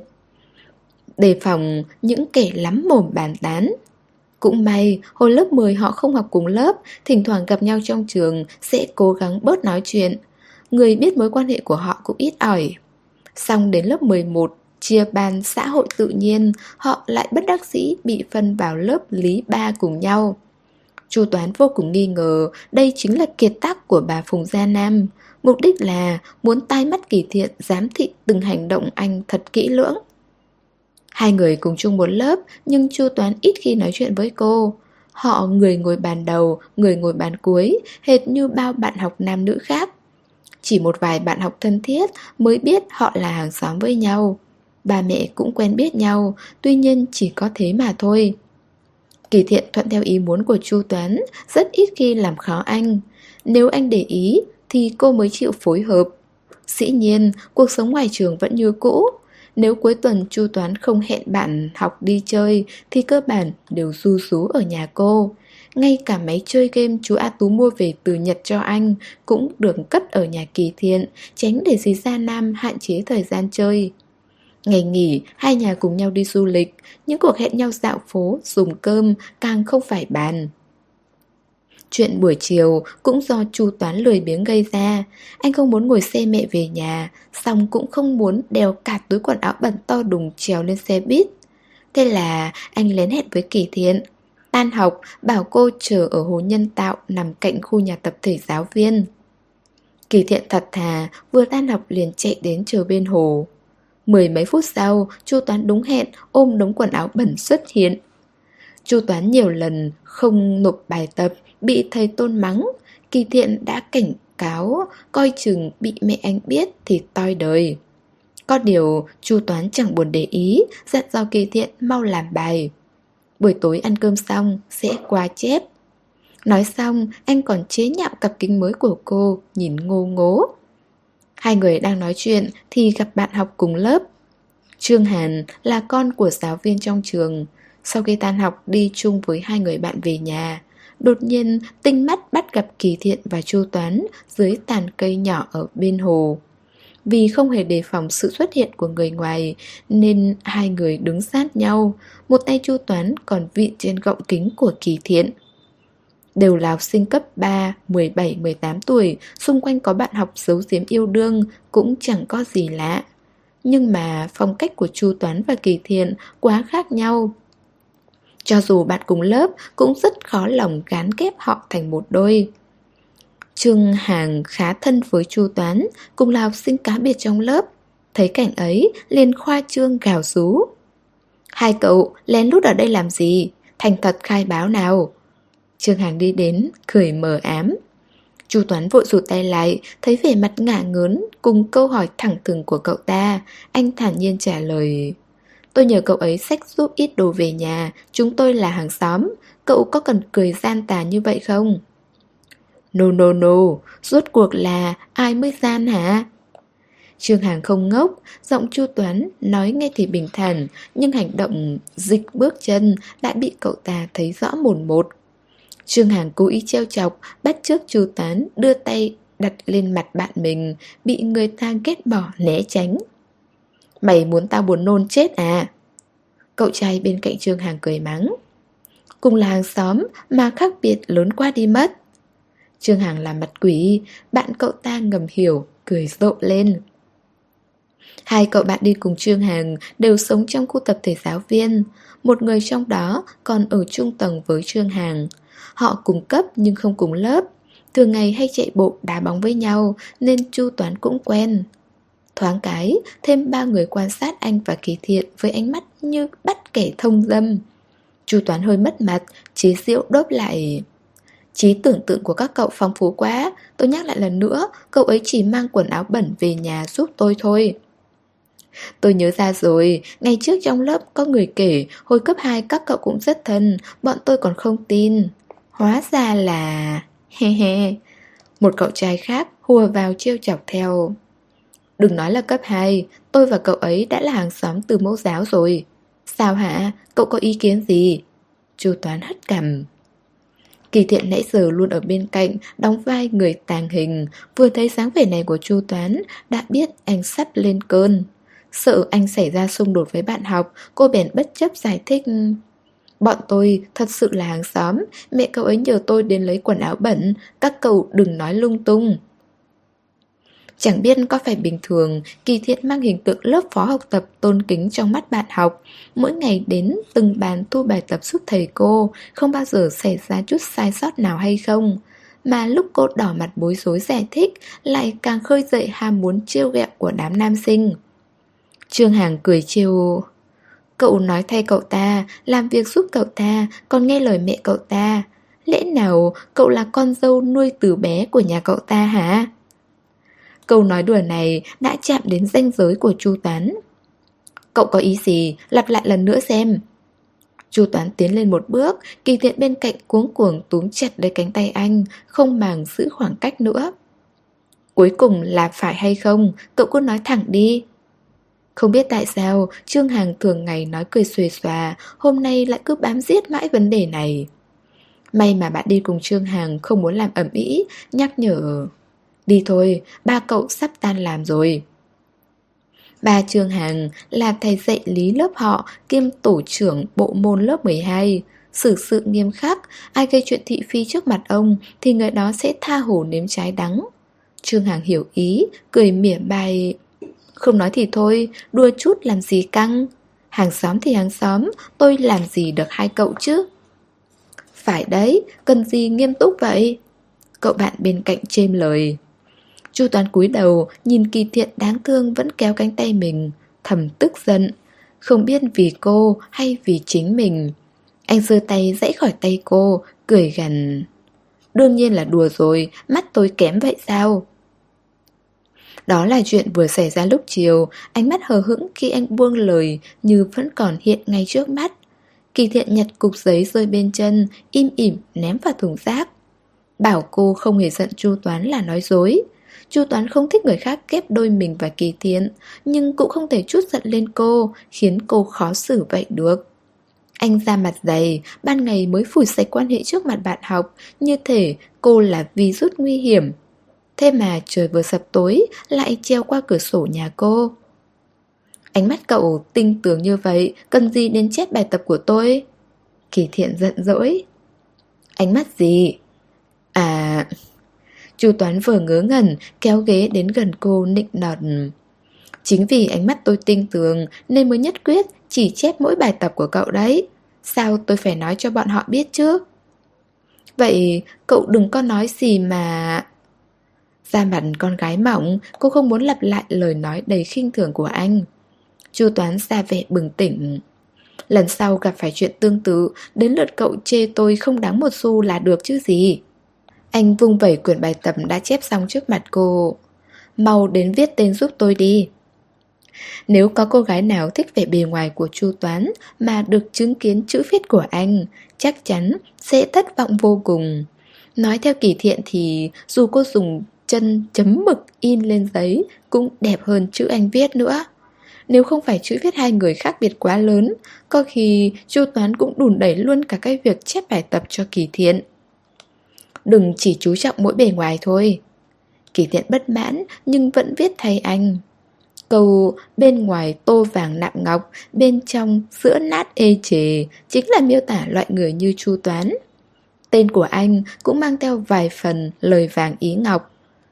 đề phòng những kẻ lắm mồm bàn tán. Cũng may, hồi lớp 10 họ không học cùng lớp, thỉnh thoảng gặp nhau trong trường sẽ cố gắng bớt nói chuyện. Người biết mối quan hệ của họ cũng ít ỏi. Xong đến lớp 11, chia ban xã hội tự nhiên, họ lại bất đắc dĩ bị phân vào lớp lý 3 cùng nhau. Chu Toán vô cùng nghi ngờ đây chính là kiệt tác của bà Phùng Gia Nam. Mục đích là muốn tai mắt Kỳ Thiện giám thị từng hành động anh thật kỹ lưỡng. Hai người cùng chung một lớp, nhưng Chu Toán ít khi nói chuyện với cô. Họ người ngồi bàn đầu, người ngồi bàn cuối, hệt như bao bạn học nam nữ khác. Chỉ một vài bạn học thân thiết mới biết họ là hàng xóm với nhau. Ba mẹ cũng quen biết nhau, tuy nhiên chỉ có thế mà thôi. Kỳ Thiện thuận theo ý muốn của Chu Toán, rất ít khi làm khó anh. Nếu anh để ý thì cô mới chịu phối hợp. Dĩ nhiên, cuộc sống ngoài trường vẫn như cũ. Nếu cuối tuần Chu Toán không hẹn bạn học đi chơi thì cơ bản đều ru rú ở nhà cô. Ngay cả máy chơi game chú A Tú mua về từ Nhật cho anh cũng được cất ở nhà Kỳ Thiện, tránh để dì Sa Nam hạn chế thời gian chơi. Ngày nghỉ, hai nhà cùng nhau đi du lịch, những cuộc hẹn nhau dạo phố, dùng cơm càng không phải bàn. Chuyện buổi chiều cũng do Chu Toán lười biếng gây ra. Anh không muốn ngồi xe mẹ về nhà, xong cũng không muốn đeo cả túi quần áo bẩn to đùng trèo lên xe buýt. Thế là anh lén hẹn với Kỳ Thiện. Tan học, bảo cô chờ ở hồ nhân tạo nằm cạnh khu nhà tập thể giáo viên. Kỳ Thiện thật thà, vừa tan học liền chạy đến chờ bên hồ. 10 mấy phút sau, Chu Toán đúng hẹn ôm đống quần áo bẩn xuất hiện. Chu Toán nhiều lần không nộp bài tập, bị thầy Tôn mắng. Kỳ Thiện đã cảnh cáo, coi chừng bị mẹ anh biết thì toi đời. Có điều, Chu Toán chẳng buồn để ý, dặn dò Kỳ Thiện mau làm bài. Buổi tối ăn cơm xong, sẽ qua chép. Nói xong, anh còn chế nhạo cặp kính mới của cô, nhìn ngô ngố. Hai người đang nói chuyện thì gặp bạn học cùng lớp. Trương Hàn là con của giáo viên trong trường. Sau khi tan học đi chung với hai người bạn về nhà, đột nhiên tinh mắt bắt gặp Kỳ Thiện và Chu Toán dưới tàn cây nhỏ ở bên hồ. Vì không hề đề phòng sự xuất hiện của người ngoài nên hai người đứng sát nhau, một tay Chu Toán còn vịn trên gọng kính của Kỳ Thiện. Đều là học sinh cấp 3, 17, 18 tuổi, xung quanh có bạn học giấu giếm yêu đương cũng chẳng có gì lạ. Nhưng mà phong cách của Chu Toán và Kỳ Thiện quá khác nhau. Cho dù bạn cùng lớp cũng rất khó lòng gán ghép họ thành một đôi. Trương Hàng khá thân với Chu Toán, cùng là học sinh cá biệt trong lớp. Thấy cảnh ấy, liền khoa trương gào rú. Hai cậu lén lút ở đây làm gì? Thành thật khai báo nào. Trương Hàng đi đến, cười mờ ám. Chu Toán vội rụt tay lại, thấy vẻ mặt ngả ngớn cùng câu hỏi thẳng thừng của cậu ta. Anh thản nhiên trả lời. Tôi nhờ cậu ấy xách giúp ít đồ về nhà, chúng tôi là hàng xóm. Cậu có cần cười gian tà như vậy không? No no no, rốt cuộc là ai mới gian hả? Trương Hàng không ngốc, giọng Chu Toán nói nghe thì bình thản, nhưng hành động dịch bước chân đã bị cậu ta thấy rõ mồn một. Trương Hàng cố ý trêu chọc, bắt chước Chu Toán đưa tay đặt lên mặt bạn mình, bị người ta ghét bỏ né tránh. Mày muốn tao buồn nôn chết à? Cậu trai bên cạnh Trương Hàng cười mắng. Cùng là hàng xóm mà khác biệt lớn quá đi mất. Trương Hàng làm mặt quỷ, bạn cậu ta ngầm hiểu, cười rộ lên. Hai cậu bạn đi cùng Trương Hàng đều sống trong khu tập thể giáo viên. Một người trong đó còn ở chung tầng với Trương Hàng. Họ cùng cấp nhưng không cùng lớp. Thường ngày hay chạy bộ đá bóng với nhau nên Chu Toán cũng quen. Thoáng cái, thêm ba người quan sát anh và Kỳ Thiện với ánh mắt như bắt kẻ thông dâm. Chu Toán hơi mất mặt, chế giễu đốp lại. Trí tưởng tượng của các cậu phong phú quá. Tôi nhắc lại lần nữa, cậu ấy chỉ mang quần áo bẩn về nhà giúp tôi thôi. Tôi nhớ ra rồi, ngày trước trong lớp có người kể hồi cấp 2 các cậu cũng rất thân, bọn tôi còn không tin. Hóa ra là... he he. Một cậu trai khác hùa vào trêu chọc theo. Đừng nói là cấp 2, tôi và cậu ấy đã là hàng xóm từ mẫu giáo rồi. Sao hả? Cậu có ý kiến gì? Chu Toán hất cằm. Kỳ Thiện nãy giờ luôn ở bên cạnh, đóng vai người tàng hình. Vừa thấy dáng vẻ này của Chu Toán, đã biết anh sắp lên cơn. Sợ anh xảy ra xung đột với bạn học, cô bèn bất chấp giải thích. Bọn tôi thật sự là hàng xóm, mẹ cậu ấy nhờ tôi đến lấy quần áo bẩn, các cậu đừng nói lung tung. Chẳng biết có phải bình thường, Kỳ Thiện mang hình tượng lớp phó học tập tôn kính trong mắt bạn học. Mỗi ngày đến từng bàn thu bài tập giúp thầy cô, không bao giờ xảy ra chút sai sót nào hay không. Mà lúc cô đỏ mặt bối rối giải thích, lại càng khơi dậy ham muốn trêu ghẹo của đám nam sinh. Trương Hàng cười trêu. Cậu nói thay cậu ta, làm việc giúp cậu ta, còn nghe lời mẹ cậu ta. Lẽ nào cậu là con dâu nuôi từ bé của nhà cậu ta hả? Câu nói đùa này đã chạm đến ranh giới của Chu Toán. Cậu có ý gì? Lặp lại lần nữa xem. Chu Toán tiến lên một bước, Kỳ Thiện bên cạnh cuống cuồng túm chặt lấy cánh tay anh, không màng giữ khoảng cách nữa. Cuối cùng là phải hay không, cậu cứ nói thẳng đi. Không biết tại sao, Trương Hằng thường ngày nói cười xuề xòa, hôm nay lại cứ bám giết mãi vấn đề này. May mà bạn đi cùng Trương Hằng không muốn làm ầm ĩ, nhắc nhở. Đi thôi, ba cậu sắp tan làm rồi. Ba Trương Hằng là thầy dạy lý lớp họ kiêm tổ trưởng bộ môn lớp 12. Xử sự nghiêm khắc, ai gây chuyện thị phi trước mặt ông thì người đó sẽ tha hồ nếm trái đắng. Trương Hằng hiểu ý, cười mỉa mai. Không nói thì thôi, đùa chút làm gì căng. Hàng xóm thì hàng xóm, tôi làm gì được hai cậu chứ. Phải đấy, cần gì nghiêm túc vậy? Cậu bạn bên cạnh chêm lời. Chu Toán cúi đầu, nhìn Kỳ Thiện đáng thương vẫn kéo cánh tay mình, thầm tức giận. Không biết vì cô hay vì chính mình. Anh giơ tay giãy khỏi tay cô, cười gằn. Đương nhiên là đùa rồi, mắt tôi kém vậy sao? Đó là chuyện vừa xảy ra lúc chiều, ánh mắt hờ hững khi anh buông lời như vẫn còn hiện ngay trước mắt. Kỳ Thiện nhặt cục giấy rơi bên chân, im ỉm ném vào thùng rác. Bảo cô không hề giận Chu Toán là nói dối. Chu Toán không thích người khác ghép đôi mình và Kỳ Thiện, nhưng cũng không thể trút giận lên cô, khiến cô khó xử vậy được. Anh ra mặt dày, ban ngày mới phủi sạch quan hệ trước mặt bạn học, như thể cô là virus nguy hiểm. Thế mà trời vừa sập tối lại treo qua cửa sổ nhà cô. Ánh mắt cậu tinh tường như vậy, cần gì đến chép bài tập của tôi? Kỳ Thiện giận dỗi. Ánh mắt gì? À... Chu Toán vừa ngớ ngẩn, kéo ghế đến gần cô nịnh nọt. Chính vì ánh mắt tôi tinh tường nên mới nhất quyết chỉ chép mỗi bài tập của cậu đấy. Sao tôi phải nói cho bọn họ biết chứ? Vậy cậu đừng có nói gì mà... Da mặt con gái mỏng, cô không muốn lặp lại lời nói đầy khinh thường của anh. Chu Toán ra vẻ bừng tỉnh. Lần sau gặp phải chuyện tương tự, đến lượt cậu chê tôi không đáng một xu là được chứ gì. Anh vung vẩy quyển bài tập đã chép xong trước mặt cô. Mau đến viết tên giúp tôi đi. Nếu có cô gái nào thích vẻ bề ngoài của Chu Toán mà được chứng kiến chữ viết của anh, chắc chắn sẽ thất vọng vô cùng. Nói theo Kỳ Thiện thì dù cô dùng chân chấm mực in lên giấy cũng đẹp hơn chữ anh viết nữa. Nếu không phải chữ viết hai người khác biệt quá lớn, có khi Chu Toán cũng đùn đẩy luôn cả cái việc chép bài tập cho Kỳ Thiện. Đừng chỉ chú trọng mỗi bề ngoài thôi. Kỳ Thiện bất mãn nhưng vẫn viết thay anh. Câu bên ngoài tô vàng nạm ngọc, bên trong sữa nát ê chề chính là miêu tả loại người như Chu Toán. Tên của anh cũng mang theo vài phần lời vàng ý ngọc.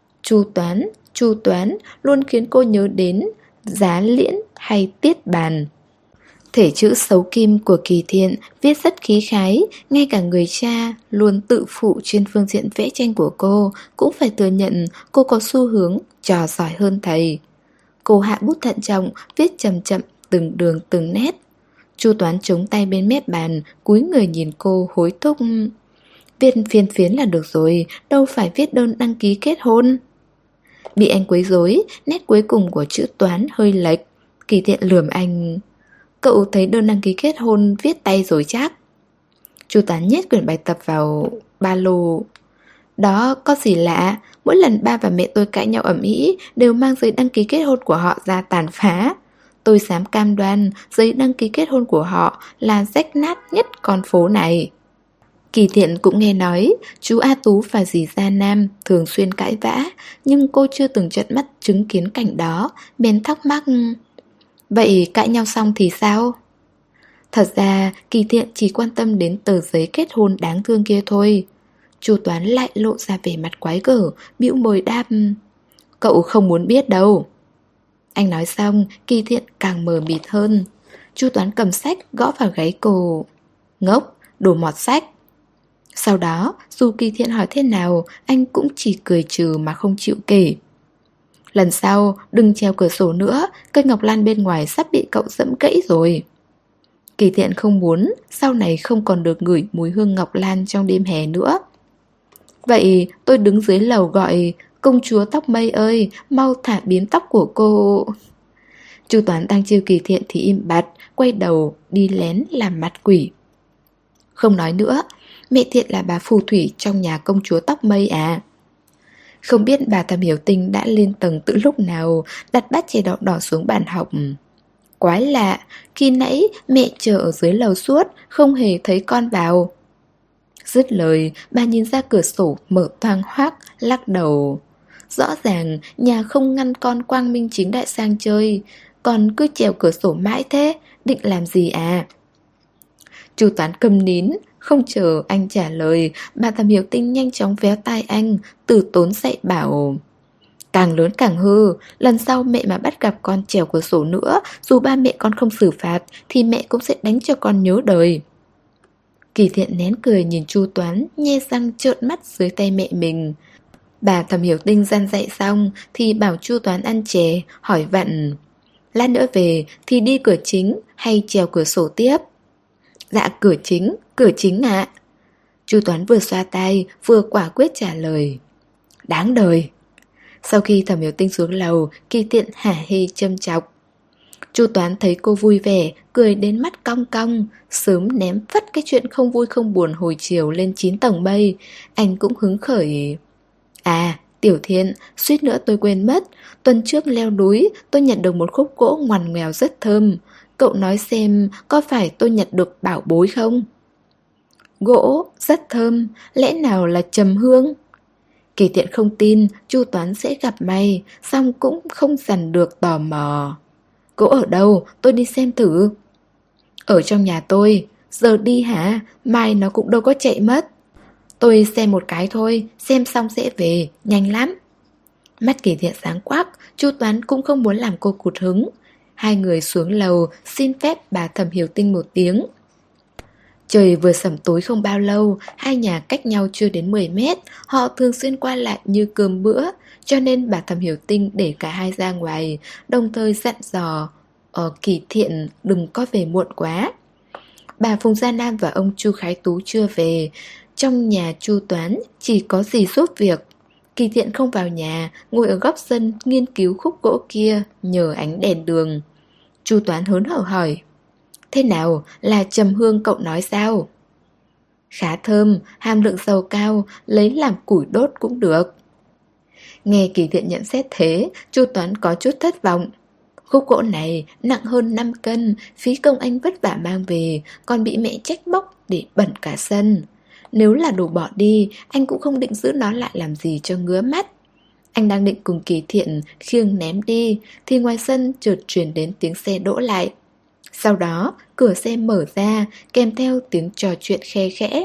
Chu Toán luôn khiến cô nhớ đến Giá Liễn hay Tiết Bàn. Thể chữ xấu kim của Kỳ Thiện viết rất khí khái, ngay cả người cha luôn tự phụ trên phương diện vẽ tranh của cô cũng phải thừa nhận cô có xu hướng trò giỏi hơn thầy. Cô hạ bút thận trọng, viết chậm chậm từng đường từng nét. Chu Toán chống tay bên mép bàn, cúi người nhìn cô hối thúc. Viết phiên phiến là được rồi, đâu phải viết đơn đăng ký kết hôn. Bị anh quấy rối, nét cuối cùng của chữ Toán hơi lệch. Kỳ Thiện lườm anh. Cậu thấy đơn đăng ký kết hôn viết tay rồi chắc. Chu Toán nhét quyển bài tập vào ba lô. Đó có gì lạ, mỗi lần ba và mẹ tôi cãi nhau ầm ĩ đều mang giấy đăng ký kết hôn của họ ra tàn phá. Tôi dám cam đoan giấy đăng ký kết hôn của họ là rách nát nhất con phố này. Kỳ Thiện cũng nghe nói chú A Tú và dì Gia Nam thường xuyên cãi vã, nhưng cô chưa từng tận mắt chứng kiến cảnh đó, bèn thắc mắc. Vậy cãi nhau xong thì sao? Thật ra Kỳ Thiện chỉ quan tâm đến tờ giấy kết hôn đáng thương kia thôi. Chu Toán lại lộ ra vẻ mặt quái gở, bĩu môi đáp. Cậu không muốn biết đâu. Anh nói xong, Kỳ Thiện càng mờ mịt hơn. Chu Toán cầm sách gõ vào gáy cô. Ngốc, đồ mọt sách. Sau đó, dù Kỳ Thiện hỏi thế nào, anh cũng chỉ cười trừ mà không chịu kể. Lần sau, đừng treo cửa sổ nữa, cây ngọc lan bên ngoài sắp bị cậu dẫm gãy rồi. Kỳ Thiện không muốn sau này không còn được ngửi mùi hương ngọc lan trong đêm hè nữa. Vậy tôi đứng dưới lầu gọi, công chúa tóc mây ơi, mau thả bím tóc của cô. Chu Toán đang trêu Kỳ Thiện thì im bặt, quay đầu đi lén làm mặt quỷ. Không nói nữa, mẹ Thiện là bà phù thủy trong nhà công chúa tóc mây à? Không biết bà Thẩm Hiểu Tinh đã lên tầng từ lúc nào, đặt bát chè đỏ đỏ xuống bàn học. Quái lạ, khi nãy mẹ chờ ở dưới lầu suốt, không hề thấy con vào. Dứt lời, bà nhìn ra cửa sổ mở toang hoác, lắc đầu. Rõ ràng nhà không ngăn con quang minh chính đại sang chơi, còn cứ trèo cửa sổ mãi thế, định làm gì à? Chu Toán câm nín, không chờ anh trả lời, bà Thẩm Hiểu Tinh nhanh chóng véo tai anh, từ tốn dạy bảo. Càng lớn càng hư, lần sau mẹ mà bắt gặp con trèo cửa sổ nữa, dù ba mẹ con không xử phạt, thì mẹ cũng sẽ đánh cho con nhớ đời. Kỳ Thiện nén cười nhìn Chu Toán, nhe răng trợn mắt dưới tay mẹ mình. Bà Thẩm Hiểu Tinh răn dạy xong thì bảo Chu Toán ăn chè, hỏi vặn. Lát nữa về thì đi cửa chính hay trèo cửa sổ tiếp? Dạ cửa chính ạ. Chu Toán vừa xoa tay vừa quả quyết trả lời. Đáng đời. Sau khi Thẩm Hiểu Tinh xuống lầu, Kỳ Thiện hả hê châm chọc. Chu Toán thấy cô vui vẻ, cười đến mắt cong cong, sớm ném phất cái chuyện không vui không buồn hồi chiều lên 9 tầng mây. Anh cũng hứng khởi. À, Tiểu Thiện, suýt nữa tôi quên mất. Tuần trước leo núi, tôi nhặt được một khúc gỗ ngoằn ngoèo rất thơm. Cậu nói xem có phải tôi nhặt được bảo bối không? Gỗ, rất thơm, lẽ nào là trầm hương? Kỳ Thiện không tin Chu Toán sẽ gặp may, xong cũng không dằn được tò mò. Gỗ ở đâu? Tôi đi xem thử. Ở trong nhà tôi. Giờ đi hả? Mai nó cũng đâu có chạy mất. Tôi xem một cái thôi, xem xong sẽ về, nhanh lắm. Mắt Kỳ Thiện sáng quắc, Chu Toán cũng không muốn làm cô cụt hứng. Hai người xuống lầu, xin phép bà Thẩm Hiểu Tinh một tiếng. Trời vừa sẩm tối không bao lâu, hai nhà cách nhau chưa đến 10 mét, họ thường xuyên qua lại như cơm bữa, cho nên bà Thẩm Hiểu Tinh để cả hai ra ngoài, đồng thời dặn dò, Kỳ Thiện đừng có về muộn quá. Bà Phùng Gia Nam và ông Chu Khái Tú chưa về, trong nhà Chu Toán chỉ có dì giúp việc. Kỳ Thiện không vào nhà, ngồi ở góc sân nghiên cứu khúc gỗ kia nhờ ánh đèn đường. Chu Toán hớn hở hỏi. Thế nào, là trầm hương cậu nói sao? Khá thơm, hàm lượng dầu cao, lấy làm củi đốt cũng được. Nghe Kỳ Thiện nhận xét thế, Chu Toán có chút thất vọng. Khúc gỗ này nặng hơn 5 cân, phí công anh vất vả mang về, còn bị mẹ trách móc để bẩn cả sân. Nếu là đồ bỏ đi, anh cũng không định giữ nó lại làm gì cho ngứa mắt. Anh đang định cùng Kỳ Thiện khiêng ném đi, thì ngoài sân chợt truyền đến tiếng xe đỗ lại. Sau đó, cửa xe mở ra, kèm theo tiếng trò chuyện khe khẽ.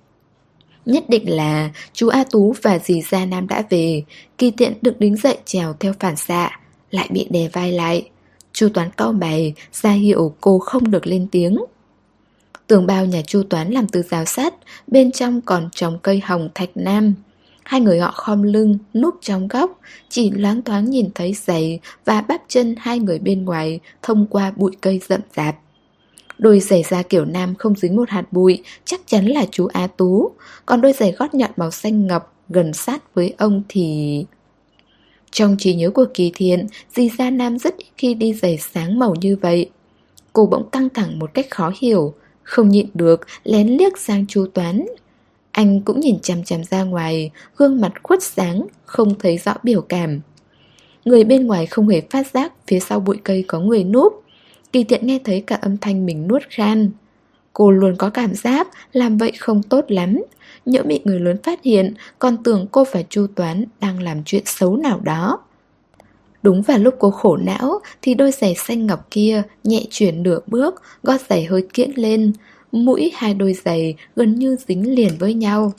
Nhất định là chú A Tú và dì Gia Nam đã về. Kỳ Thiện được đứng dậy trèo theo phản xạ, lại bị đè vai lại. Chu Toán cau mày, ra hiệu cô không được lên tiếng. Tường bao nhà Chu Toán làm từ rào sắt, bên trong còn trồng cây hồng thạch nam. Hai người họ khom lưng, núp trong góc, chỉ loáng thoáng nhìn thấy giày và bắp chân hai người bên ngoài thông qua bụi cây rậm rạp. Đôi giày da kiểu nam không dính một hạt bụi, chắc chắn là chú Á Tú. Còn đôi giày gót nhọn màu xanh ngọc gần sát với ông thì... Trong trí nhớ của Kỳ Thiện, dì Gia Nam rất ít khi đi giày sáng màu như vậy. Cô bỗng căng thẳng một cách khó hiểu, không nhịn được lén liếc sang Chu Toán. Anh cũng nhìn chằm chằm ra ngoài, gương mặt khuất sáng, không thấy rõ biểu cảm. Người bên ngoài không hề phát giác phía sau bụi cây có người núp. Kỳ Thiện nghe thấy cả âm thanh mình nuốt khan. Cô luôn có cảm giác làm vậy không tốt lắm. Nhỡ bị người lớn phát hiện, còn tưởng cô và Chu Toán đang làm chuyện xấu nào đó. Đúng vào lúc cô khổ não thì đôi giày xanh ngọc kia nhẹ chuyển nửa bước, gót giày hơi kiễng lên. Mũi hai đôi giày gần như dính liền với nhau.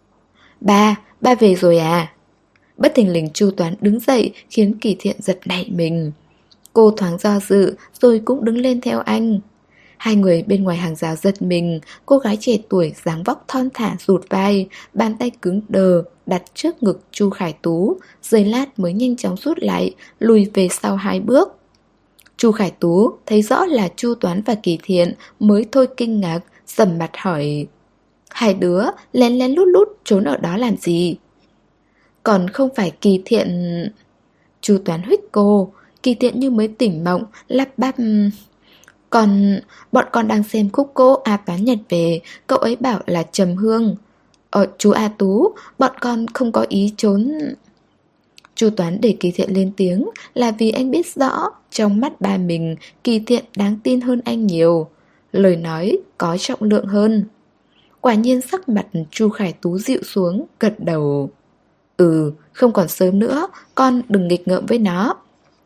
Ba về rồi à? Bất thình lình Chu Toán đứng dậy khiến Kỳ Thiện giật nảy mình. Cô thoáng do dự rồi cũng đứng lên theo anh. Hai người bên ngoài hàng rào giật mình. Cô gái trẻ tuổi dáng vóc thon thả rụt vai, bàn tay cứng đờ đặt trước ngực Chu Khải Tú, giây lát mới nhanh chóng rút lại, lùi về sau 2 bước. Chu Khải Tú thấy rõ là Chu Toán và Kỳ Thiện mới thôi kinh ngạc, sầm mặt hỏi. Hai đứa lén lén lút lút trốn ở đó làm gì? Còn không phải Kỳ Thiện... Chu Toán huých cô. Kỳ Thiện như mới tỉnh mộng, lắp bắp. Còn bọn con đang xem khúc cỗ A Toán nhặt về, cậu ấy bảo là trầm hương. Chú A Tú, bọn con không có ý trốn. Chu Toán để Kỳ Thiện lên tiếng là vì anh biết rõ trong mắt ba mình Kỳ Thiện đáng tin hơn anh nhiều. Lời nói có trọng lượng hơn. Quả nhiên sắc mặt Chu Khải Tú dịu xuống, gật đầu. Không còn sớm nữa, con đừng nghịch ngợm với nó.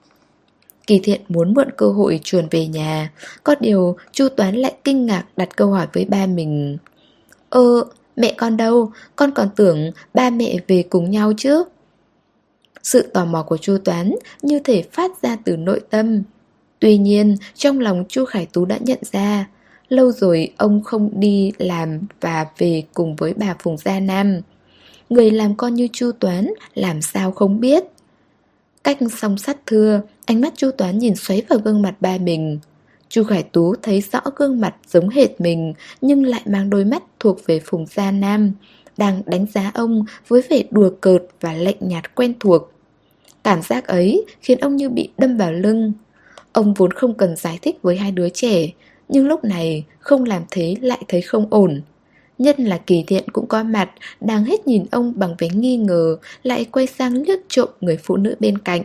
Kỳ Thiện muốn mượn cơ hội chuồn về nhà. Có điều Chu Toán lại kinh ngạc đặt câu hỏi với ba mình. Mẹ con đâu? Con còn tưởng ba mẹ về cùng nhau chứ. Sự tò mò của Chu Toán như thể phát ra từ nội tâm. Tuy nhiên, trong lòng Chu Khải Tú đã nhận ra, lâu rồi ông không đi làm và về cùng với bà Phùng Gia Nam. Người làm con như Chu Toán làm sao không biết. Cách song sắt thưa, ánh mắt Chu Toán nhìn xoáy vào gương mặt ba mình. Chu Khải Tú thấy rõ gương mặt giống hệt mình, nhưng lại mang đôi mắt thuộc về Phùng Gia Nam, đang đánh giá ông với vẻ đùa cợt và lạnh nhạt quen thuộc. Cảm giác ấy khiến ông như bị đâm vào lưng. Ông vốn không cần giải thích với hai đứa trẻ, nhưng lúc này không làm thế lại thấy không ổn. Nhất là Kỳ Thiện cũng có mặt, đang hết nhìn ông bằng vẻ nghi ngờ, lại quay sang liếc trộm người phụ nữ bên cạnh.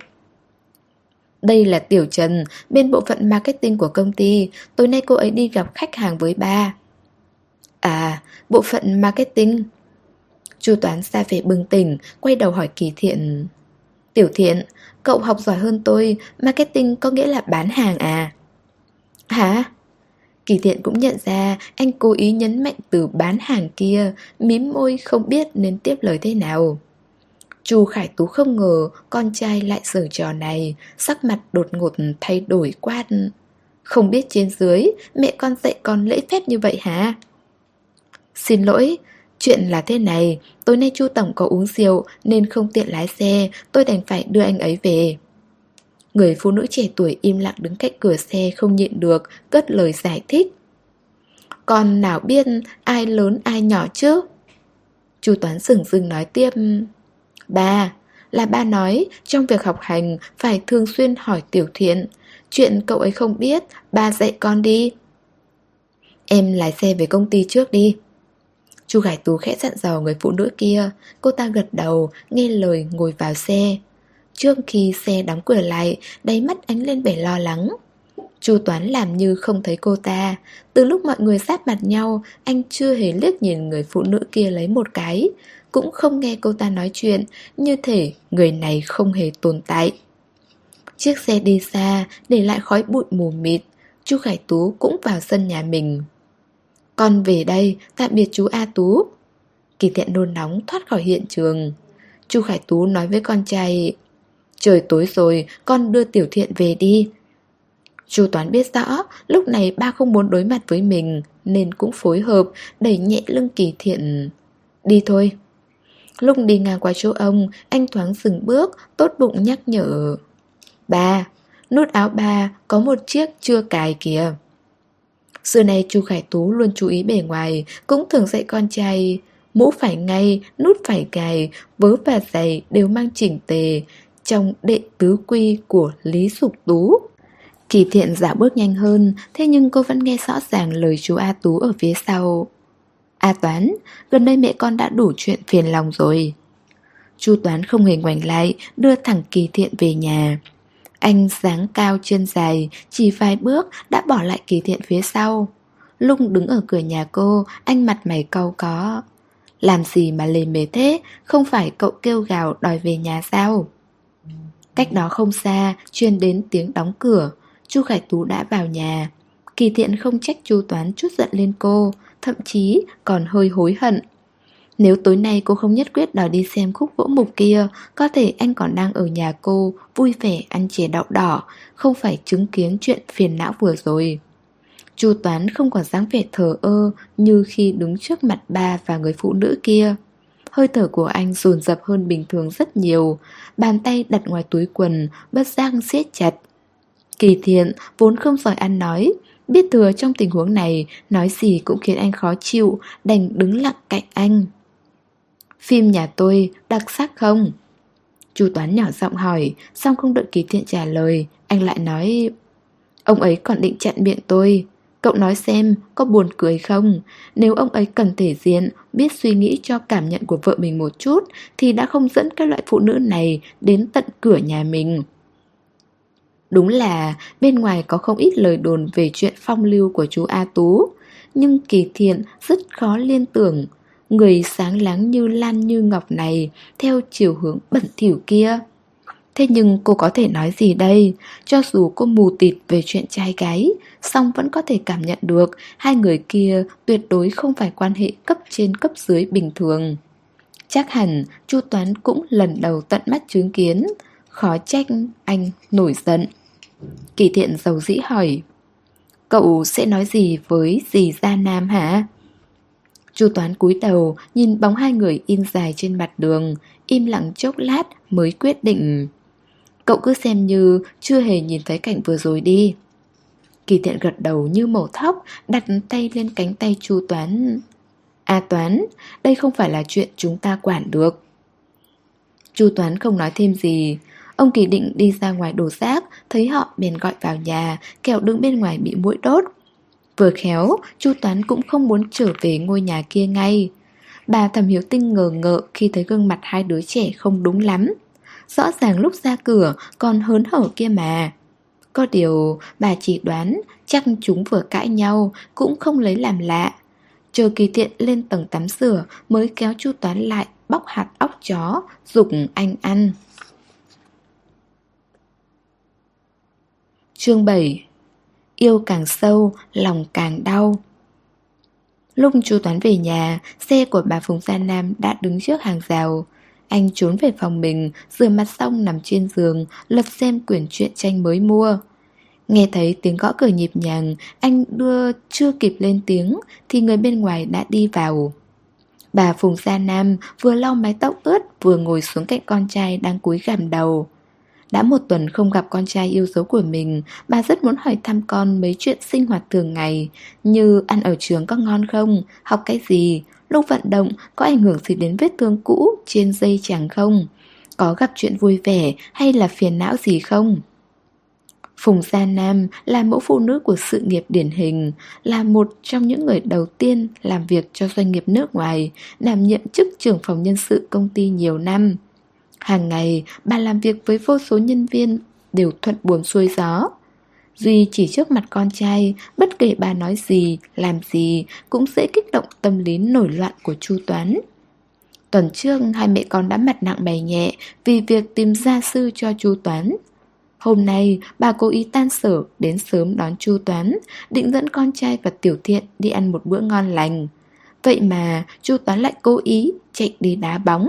Đây là Tiểu Trần, bên bộ phận marketing của công ty. Tối nay cô ấy đi gặp khách hàng với ba. À, bộ phận marketing. Chu Toán ra vẻ bừng tỉnh, quay đầu hỏi Kỳ Thiện. Tiểu Thiện, cậu học giỏi hơn tôi, marketing có nghĩa là bán hàng à? Hả? Kỳ Thiện cũng nhận ra anh cố ý nhấn mạnh từ bán hàng kia, mím môi không biết nên tiếp lời thế nào. Chu Khải Tú không ngờ con trai lại giở trò này, sắc mặt đột ngột thay đổi quát. Không biết trên dưới, mẹ con dạy con lễ phép như vậy hả? Xin lỗi, chuyện là thế này, tối nay Chu Tổng có uống rượu nên không tiện lái xe, tôi đành phải đưa anh ấy về. Người phụ nữ trẻ tuổi im lặng đứng cạnh cửa xe không nhịn được, cất lời giải thích. Con nào biết ai lớn ai nhỏ chứ? Chu Toán dửng dưng nói tiếp. Ba nói trong việc học hành phải thường xuyên hỏi Tiểu Thiện. Chuyện cậu ấy không biết, ba dạy con đi. Em lái xe về công ty trước đi. Chu Khải Tú khẽ dặn dò người phụ nữ kia. Cô ta gật đầu, nghe lời ngồi vào xe. Trước khi xe đóng cửa lại, đáy mắt ánh lên vẻ lo lắng. Chu Toán làm như không thấy cô ta. Từ lúc mọi người sát mặt nhau, anh chưa hề liếc nhìn người phụ nữ kia lấy một cái, cũng không nghe cô ta nói chuyện, như thể người này không hề tồn tại. Chiếc xe đi xa, để lại khói bụi mù mịt. Chu Khải Tú cũng vào sân nhà mình. Con về đây, tạm biệt chú A Tú. Kỳ Thiện nôn nóng thoát khỏi hiện trường. Chu Khải Tú nói với con trai. Trời tối rồi, con đưa Tiểu Thiện về đi. Chu Toán biết rõ lúc này ba không muốn đối mặt với mình, nên cũng phối hợp đẩy nhẹ lưng Kỳ Thiện. Đi thôi. Lúc đi ngang qua chỗ ông, anh thoáng dừng bước, tốt bụng nhắc nhở. Ba, nút áo ba có một chiếc chưa cài kìa. Xưa nay Chu Khải Tú luôn chú ý bề ngoài, cũng thường dạy con trai mũ phải ngay, nút phải cài, vớ và giày đều mang chỉnh tề, trong đệ tứ quy của Lý Dục Tú. Kỳ Thiện dạo bước nhanh hơn, thế nhưng cô vẫn nghe rõ ràng lời chú A Tú ở phía sau. A Toán, gần đây mẹ con đã đủ chuyện phiền lòng rồi. Chu Toán không hề ngoảnh lại, đưa thẳng Kỳ Thiện về nhà. Anh dáng cao chân dài, chỉ vài bước đã bỏ lại Kỳ Thiện phía sau. Lúc đứng ở cửa nhà cô, anh mặt mày cau có. Làm gì mà lề mề thế, không phải cậu kêu gào đòi về nhà sao? Cách đó không xa, truyền đến tiếng đóng cửa. Chu Khải Tú đã vào nhà. Kỳ Thiện không trách Chu Toán trút giận lên cô, thậm chí còn hơi hối hận. Nếu tối nay cô không nhất quyết đòi đi xem khúc gỗ mục kia, có thể anh còn đang ở nhà cô, vui vẻ ăn chè đậu đỏ, không phải chứng kiến chuyện phiền não vừa rồi. Chu Toán không còn dáng vẻ thờ ơ như khi đứng trước mặt ba và người phụ nữ kia. Hơi thở của anh dồn dập hơn bình thường rất nhiều, bàn tay đặt ngoài túi quần, bất giác siết chặt. Kỳ Thiện vốn không giỏi ăn nói, biết thừa trong tình huống này, nói gì cũng khiến anh khó chịu, đành đứng lặng cạnh anh. Phim nhà tôi đặc sắc không? Chu Toán nhỏ giọng hỏi, xong không đợi Kỳ Thiện trả lời, anh lại nói. Ông ấy còn định chặn miệng tôi. Cậu nói xem, có buồn cười không? Nếu ông ấy cần thể diện, biết suy nghĩ cho cảm nhận của vợ mình một chút, thì đã không dẫn cái loại phụ nữ này đến tận cửa nhà mình. Đúng là bên ngoài có không ít lời đồn về chuyện phong lưu của chú A Tú, nhưng Kỳ Thiện rất khó liên tưởng người sáng láng như Lan Như Ngọc này theo chiều hướng bẩn thỉu kia. Thế nhưng cô có thể nói gì đây? Cho dù cô mù tịt về chuyện trai gái, song vẫn có thể cảm nhận được hai người kia tuyệt đối không phải quan hệ cấp trên cấp dưới bình thường. Chắc hẳn Chu Toán cũng lần đầu tận mắt chứng kiến, khó trách anh nổi giận. Kỳ Thiện dầu dĩ hỏi, cậu sẽ nói gì với dì Gia Nam hả? Chu Toán cúi đầu nhìn bóng hai người in dài trên mặt đường, im lặng chốc lát mới quyết định. Cậu cứ xem như chưa hề nhìn thấy cảnh vừa rồi đi. Kỳ Thiện gật đầu như mổ thóc, đặt tay lên cánh tay Chu Toán. A Toán, đây không phải là chuyện chúng ta quản được. Chu Toán không nói thêm gì. Ông Kỳ định đi ra ngoài đổ rác, thấy họ bèn gọi vào nhà, kẻo đứng bên ngoài bị muỗi đốt. Vừa khéo, Chu Toán cũng không muốn trở về ngôi nhà kia ngay. Bà Thẩm Hiếu Tinh ngờ ngợ khi thấy gương mặt hai đứa trẻ không đúng lắm. Rõ ràng lúc ra cửa còn hớn hở kia mà. Có điều bà chỉ đoán chắc chúng vừa cãi nhau, cũng không lấy làm lạ. Chờ Kỳ Thiện lên tầng tắm rửa mới kéo Chu Toán lại, bóc hạt óc chó, giục anh ăn. Chương 7. Yêu càng sâu, lòng càng đau. Lúc Chu Toán về nhà, xe của bà Phùng Gia Nam đã đứng trước hàng rào. Anh trốn về phòng mình, rửa mặt xong nằm trên giường, lật xem quyển truyện tranh mới mua. Nghe thấy tiếng gõ cửa nhịp nhàng, anh chưa kịp lên tiếng thì người bên ngoài đã đi vào. Bà Phùng Gia Nam vừa lau mái tóc ướt vừa ngồi xuống cạnh con trai đang cúi gằm đầu. Đã một tuần không gặp con trai yêu dấu của mình, bà rất muốn hỏi thăm con mấy chuyện sinh hoạt thường ngày, như ăn ở trường có ngon không, học cái gì, lúc vận động có ảnh hưởng gì đến vết thương cũ trên dây chằng không, có gặp chuyện vui vẻ hay là phiền não gì không. Phùng Gia Nam là mẫu phụ nữ của sự nghiệp điển hình, là một trong những người đầu tiên làm việc cho doanh nghiệp nước ngoài, đảm nhiệm chức trưởng phòng nhân sự công ty nhiều năm. Hàng ngày, bà làm việc với vô số nhân viên đều thuận buồm xuôi gió. Duy chỉ trước mặt con trai, bất kể bà nói gì, làm gì cũng dễ kích động tâm lý nổi loạn của Chu Toán. Tuần trước, hai mẹ con đã mặt nặng mày nhẹ vì việc tìm gia sư cho Chu Toán. Hôm nay, bà cố ý tan sở đến sớm đón Chu Toán, định dẫn con trai và Tiểu Thiện đi ăn một bữa ngon lành. Vậy mà Chu Toán lại cố ý chạy đi đá bóng.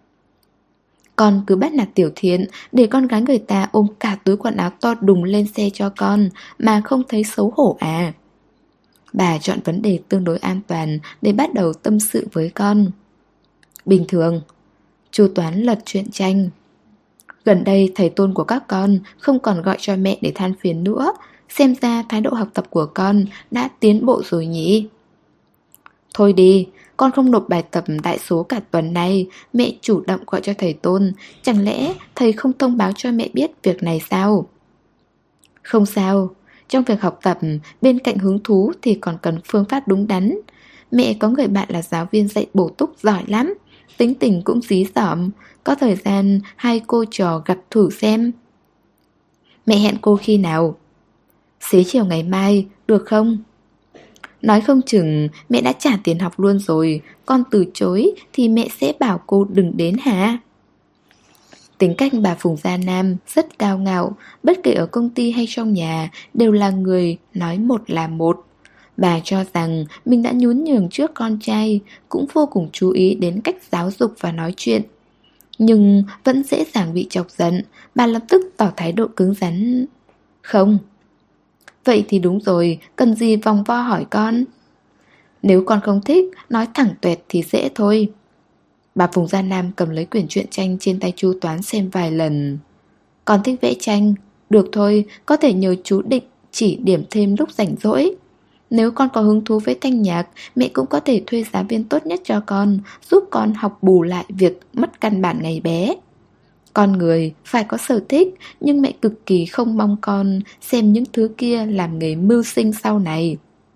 Con cứ bắt nạt Tiểu Thiện, để con gái người ta ôm cả túi quần áo to đùng lên xe cho con mà không thấy xấu hổ à. Bà chọn vấn đề tương đối an toàn để bắt đầu tâm sự với con. Bình thường. Chu Toán lật truyện tranh. Gần đây thầy tôn của các con không còn gọi cho mẹ để than phiền nữa, xem ra thái độ học tập của con đã tiến bộ rồi nhỉ. Thôi đi, con không nộp bài tập đại số cả tuần này, mẹ chủ động gọi cho thầy tôn, chẳng lẽ thầy không thông báo cho mẹ biết việc này sao? Không sao, trong việc học tập, bên cạnh hứng thú thì còn cần phương pháp đúng đắn. Mẹ có người bạn là giáo viên dạy bổ túc giỏi lắm, tính tình cũng dí dỏm, có thời gian hai cô trò gặp thử xem. Mẹ hẹn cô khi nào? Xế chiều ngày mai, được không? Nói không chừng mẹ đã trả tiền học luôn rồi, con từ chối thì mẹ sẽ bảo cô đừng đến hả? Tính cách bà Phùng Gia Nam rất cao ngạo, bất kể ở công ty hay trong nhà đều là người nói một là một. Bà cho rằng mình đã nhún nhường trước con trai, cũng vô cùng chú ý đến cách giáo dục và nói chuyện. Nhưng vẫn dễ dàng bị chọc giận, bà lập tức tỏ thái độ cứng rắn. Không. Vậy thì đúng rồi, cần gì vòng vo hỏi con? Nếu con không thích, nói thẳng tuẹt thì dễ thôi. Bà Phùng Gia Nam cầm lấy quyển truyện tranh trên tay Chu Toán xem vài lần. Con thích vẽ tranh, được thôi, có thể nhờ chú Định chỉ điểm thêm lúc rảnh rỗi. Nếu con có hứng thú với thanh nhạc, mẹ cũng có thể thuê giáo viên tốt nhất cho con, giúp con học bù lại việc mất căn bản ngày bé. Con người phải có sở thích, nhưng mẹ cực kỳ không mong con xem những thứ kia làm nghề mưu sinh sau này.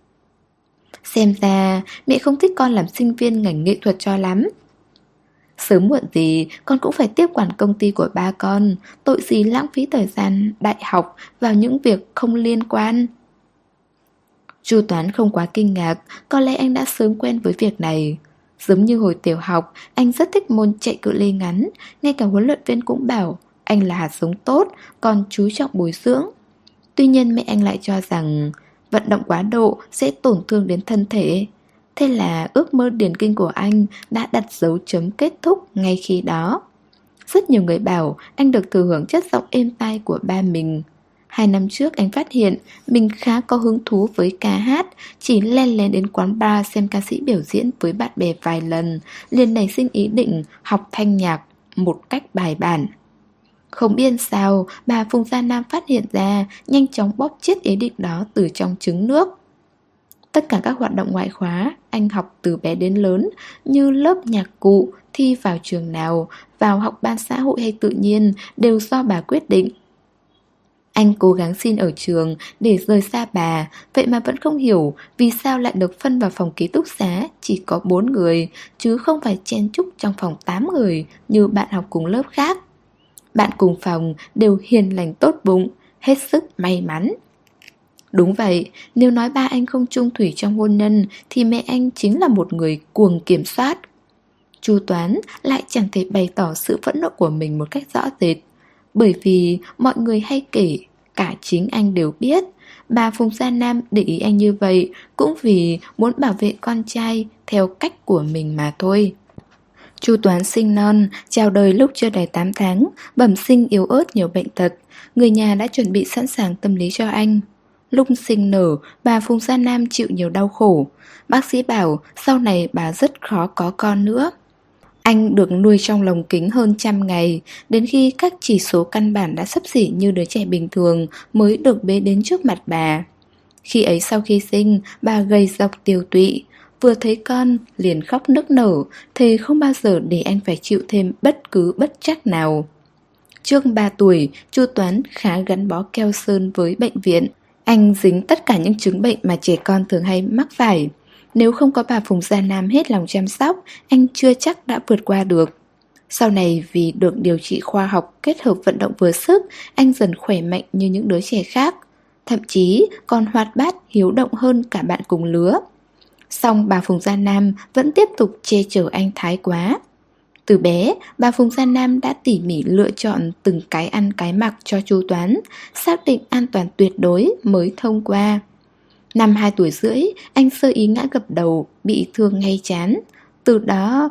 Xem ra mẹ không thích con làm sinh viên ngành nghệ thuật cho lắm. Sớm muộn gì con cũng phải tiếp quản công ty của ba con. Tội gì lãng phí thời gian đại học vào những việc không liên quan. Chu Toán không quá kinh ngạc, có lẽ anh đã sớm quen với việc này. Giống như hồi tiểu học, anh rất thích môn chạy cự ly ngắn. Ngay cả huấn luyện viên cũng bảo anh là hạt giống tốt, còn chú trọng bồi dưỡng. Tuy nhiên mẹ anh lại cho rằng vận động quá độ sẽ tổn thương đến thân thể. Thế là ước mơ điền kinh của anh đã đặt dấu chấm kết thúc ngay khi đó. Rất nhiều người bảo anh được thừa hưởng chất giọng êm tai của ba mình. 2 năm trước anh phát hiện mình khá có hứng thú với ca hát, chỉ len lén đến quán bar xem ca sĩ biểu diễn với bạn bè vài lần, liền nảy sinh ý định học thanh nhạc một cách bài bản. Không biết sao, bà Phùng Gia Nam phát hiện ra, nhanh chóng bóp chết ý định đó từ trong trứng nước. Tất cả các hoạt động ngoại khóa anh học từ bé đến lớn, như lớp nhạc cụ, thi vào trường nào, vào học ban xã hội hay tự nhiên, đều do bà quyết định. Anh cố gắng xin ở trường để rời xa bà, vậy mà vẫn không hiểu vì sao lại được phân vào phòng ký túc xá chỉ có 4 người, chứ không phải chen chúc trong phòng 8 người như bạn học cùng lớp khác. Bạn cùng phòng đều hiền lành tốt bụng, hết sức may mắn. Đúng vậy, nếu nói ba anh không chung thủy trong hôn nhân thì mẹ anh chính là một người cuồng kiểm soát. Chu Toán lại chẳng thể bày tỏ sự phẫn nộ của mình một cách rõ rệt, bởi vì mọi người hay kể, cả chính anh đều biết, bà Phùng Gia Nam để ý anh như vậy cũng vì muốn bảo vệ con trai theo cách của mình mà thôi. Chu Toán sinh non, chào đời lúc chưa đầy 8 tháng, bẩm sinh yếu ớt nhiều bệnh tật, người nhà đã chuẩn bị sẵn sàng tâm lý cho anh. Lúc sinh nở, bà Phùng Gia Nam chịu nhiều đau khổ. Bác sĩ bảo sau này bà rất khó có con nữa. Anh được nuôi trong lồng kính hơn 100 ngày, đến khi các chỉ số căn bản đã xấp xỉ như đứa trẻ bình thường mới được bế đến trước mặt bà. Khi ấy sau khi sinh, bà gầy dọc tiều tụy, vừa thấy con liền khóc nức nở, thề không bao giờ để anh phải chịu thêm bất cứ bất trắc nào. Trước 3 tuổi, Chu Toán khá gắn bó keo sơn với bệnh viện. Anh dính tất cả những chứng bệnh mà trẻ con thường hay mắc phải. Nếu không có bà Phùng Gia Nam hết lòng chăm sóc, anh chưa chắc đã vượt qua được. Sau này vì được điều trị khoa học kết hợp vận động vừa sức, anh dần khỏe mạnh như những đứa trẻ khác. Thậm chí còn hoạt bát, hiếu động hơn cả bạn cùng lứa. Song bà Phùng Gia Nam vẫn tiếp tục che chở anh thái quá. Từ bé, bà Phùng Gia Nam đã tỉ mỉ lựa chọn từng cái ăn cái mặc cho Chu Toán, xác định an toàn tuyệt đối mới thông qua. Năm 2 tuổi rưỡi, anh sơ ý ngã gập đầu, bị thương ngay trán. Từ đó,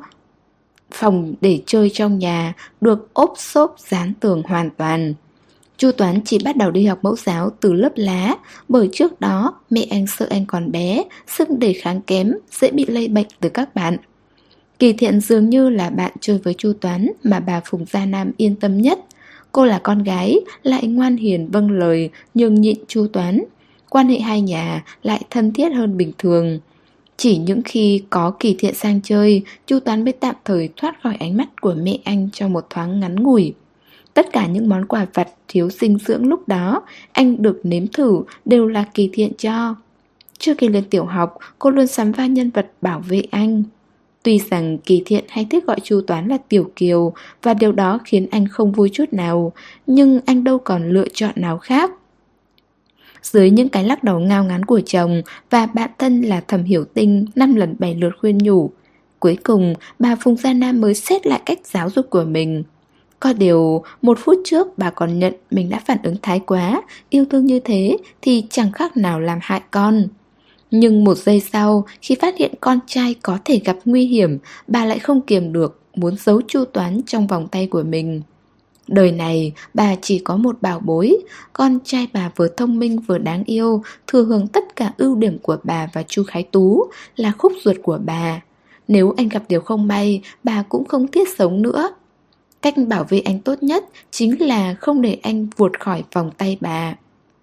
phòng để chơi trong nhà được ốp xốp dán tường hoàn toàn. Chu Toán chỉ bắt đầu đi học mẫu giáo từ lớp lá, bởi trước đó mẹ anh sợ anh còn bé, sức đề kháng kém, dễ bị lây bệnh từ các bạn. Kỳ Thiện dường như là bạn chơi với Chu Toán mà bà Phùng Gia Nam yên tâm nhất. Cô là con gái, lại ngoan hiền vâng lời, nhường nhịn Chu Toán. Quan hệ hai nhà lại thân thiết hơn bình thường. Chỉ những khi có Kỳ Thiện sang chơi, Chu Toán mới tạm thời thoát khỏi ánh mắt của mẹ anh trong một thoáng ngắn ngủi. Tất cả những món quà vặt thiếu dinh dưỡng lúc đó anh được nếm thử đều là Kỳ Thiện cho. Trước khi lên tiểu học, cô luôn sắm vai nhân vật bảo vệ anh. Tuy rằng Kỳ Thiện hay thích gọi Chu Toán là Tiểu Kiều, và điều đó khiến anh không vui chút nào, nhưng anh đâu còn lựa chọn nào khác. Dưới những cái lắc đầu ngao ngán của chồng và bạn thân là Thẩm Hiểu Tinh 5 lần 7 lượt khuyên nhủ, cuối cùng bà Phùng Gia Nam mới xét lại cách giáo dục của mình. Có điều 1 phút trước bà còn nhận mình đã phản ứng thái quá, yêu thương như thế thì chẳng khác nào làm hại con. Nhưng 1 giây sau, khi phát hiện con trai có thể gặp nguy hiểm, bà lại không kiềm được, muốn giấu Chu Toán trong vòng tay của mình. Đời này, bà chỉ có một bảo bối, con trai bà vừa thông minh vừa đáng yêu, thừa hưởng tất cả ưu điểm của bà và Chu Khái Tú, là khúc ruột của bà. Nếu anh gặp điều không may, bà cũng không thiết sống nữa. Cách bảo vệ anh tốt nhất chính là không để anh vụt khỏi vòng tay bà.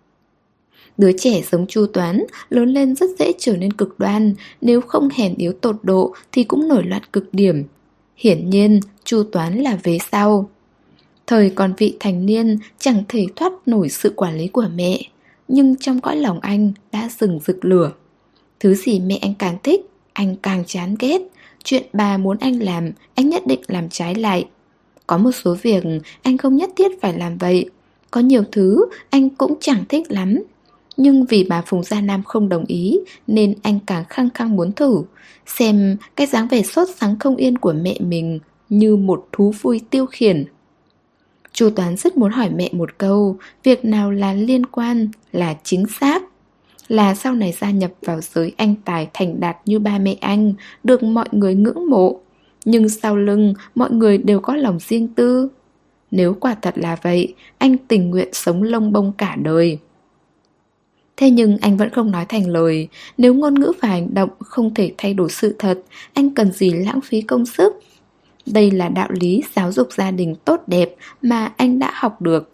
Đứa trẻ giống Chu Toán lớn lên rất dễ trở nên cực đoan, nếu không hèn yếu tột độ thì cũng nổi loạn cực điểm. Hiển nhiên, Chu Toán là vế sau. Thời còn vị thành niên chẳng thể thoát nổi sự quản lý của mẹ, nhưng trong cõi lòng anh đã rừng rực lửa. Thứ gì mẹ anh càng thích, anh càng chán ghét. Chuyện bà muốn anh làm, anh nhất định làm trái lại. Có một số việc anh không nhất thiết phải làm vậy. Có nhiều thứ anh cũng chẳng thích lắm. Nhưng vì bà Phùng Gia Nam không đồng ý nên anh càng khăng khăng muốn thử, xem cái dáng vẻ sốt sắng không yên của mẹ mình như một thú vui tiêu khiển. Chu Toán rất muốn hỏi mẹ một câu, việc nào là liên quan, là chính xác. Là sau này gia nhập vào giới anh tài thành đạt như ba mẹ anh, được mọi người ngưỡng mộ. Nhưng sau lưng mọi người đều có lòng riêng tư. Nếu quả thật là vậy, anh tình nguyện sống lông bông cả đời. Thế nhưng anh vẫn không nói thành lời. Nếu ngôn ngữ và hành động không thể thay đổi sự thật, anh cần gì lãng phí công sức. Đây là đạo lý giáo dục gia đình tốt đẹp mà anh đã học được.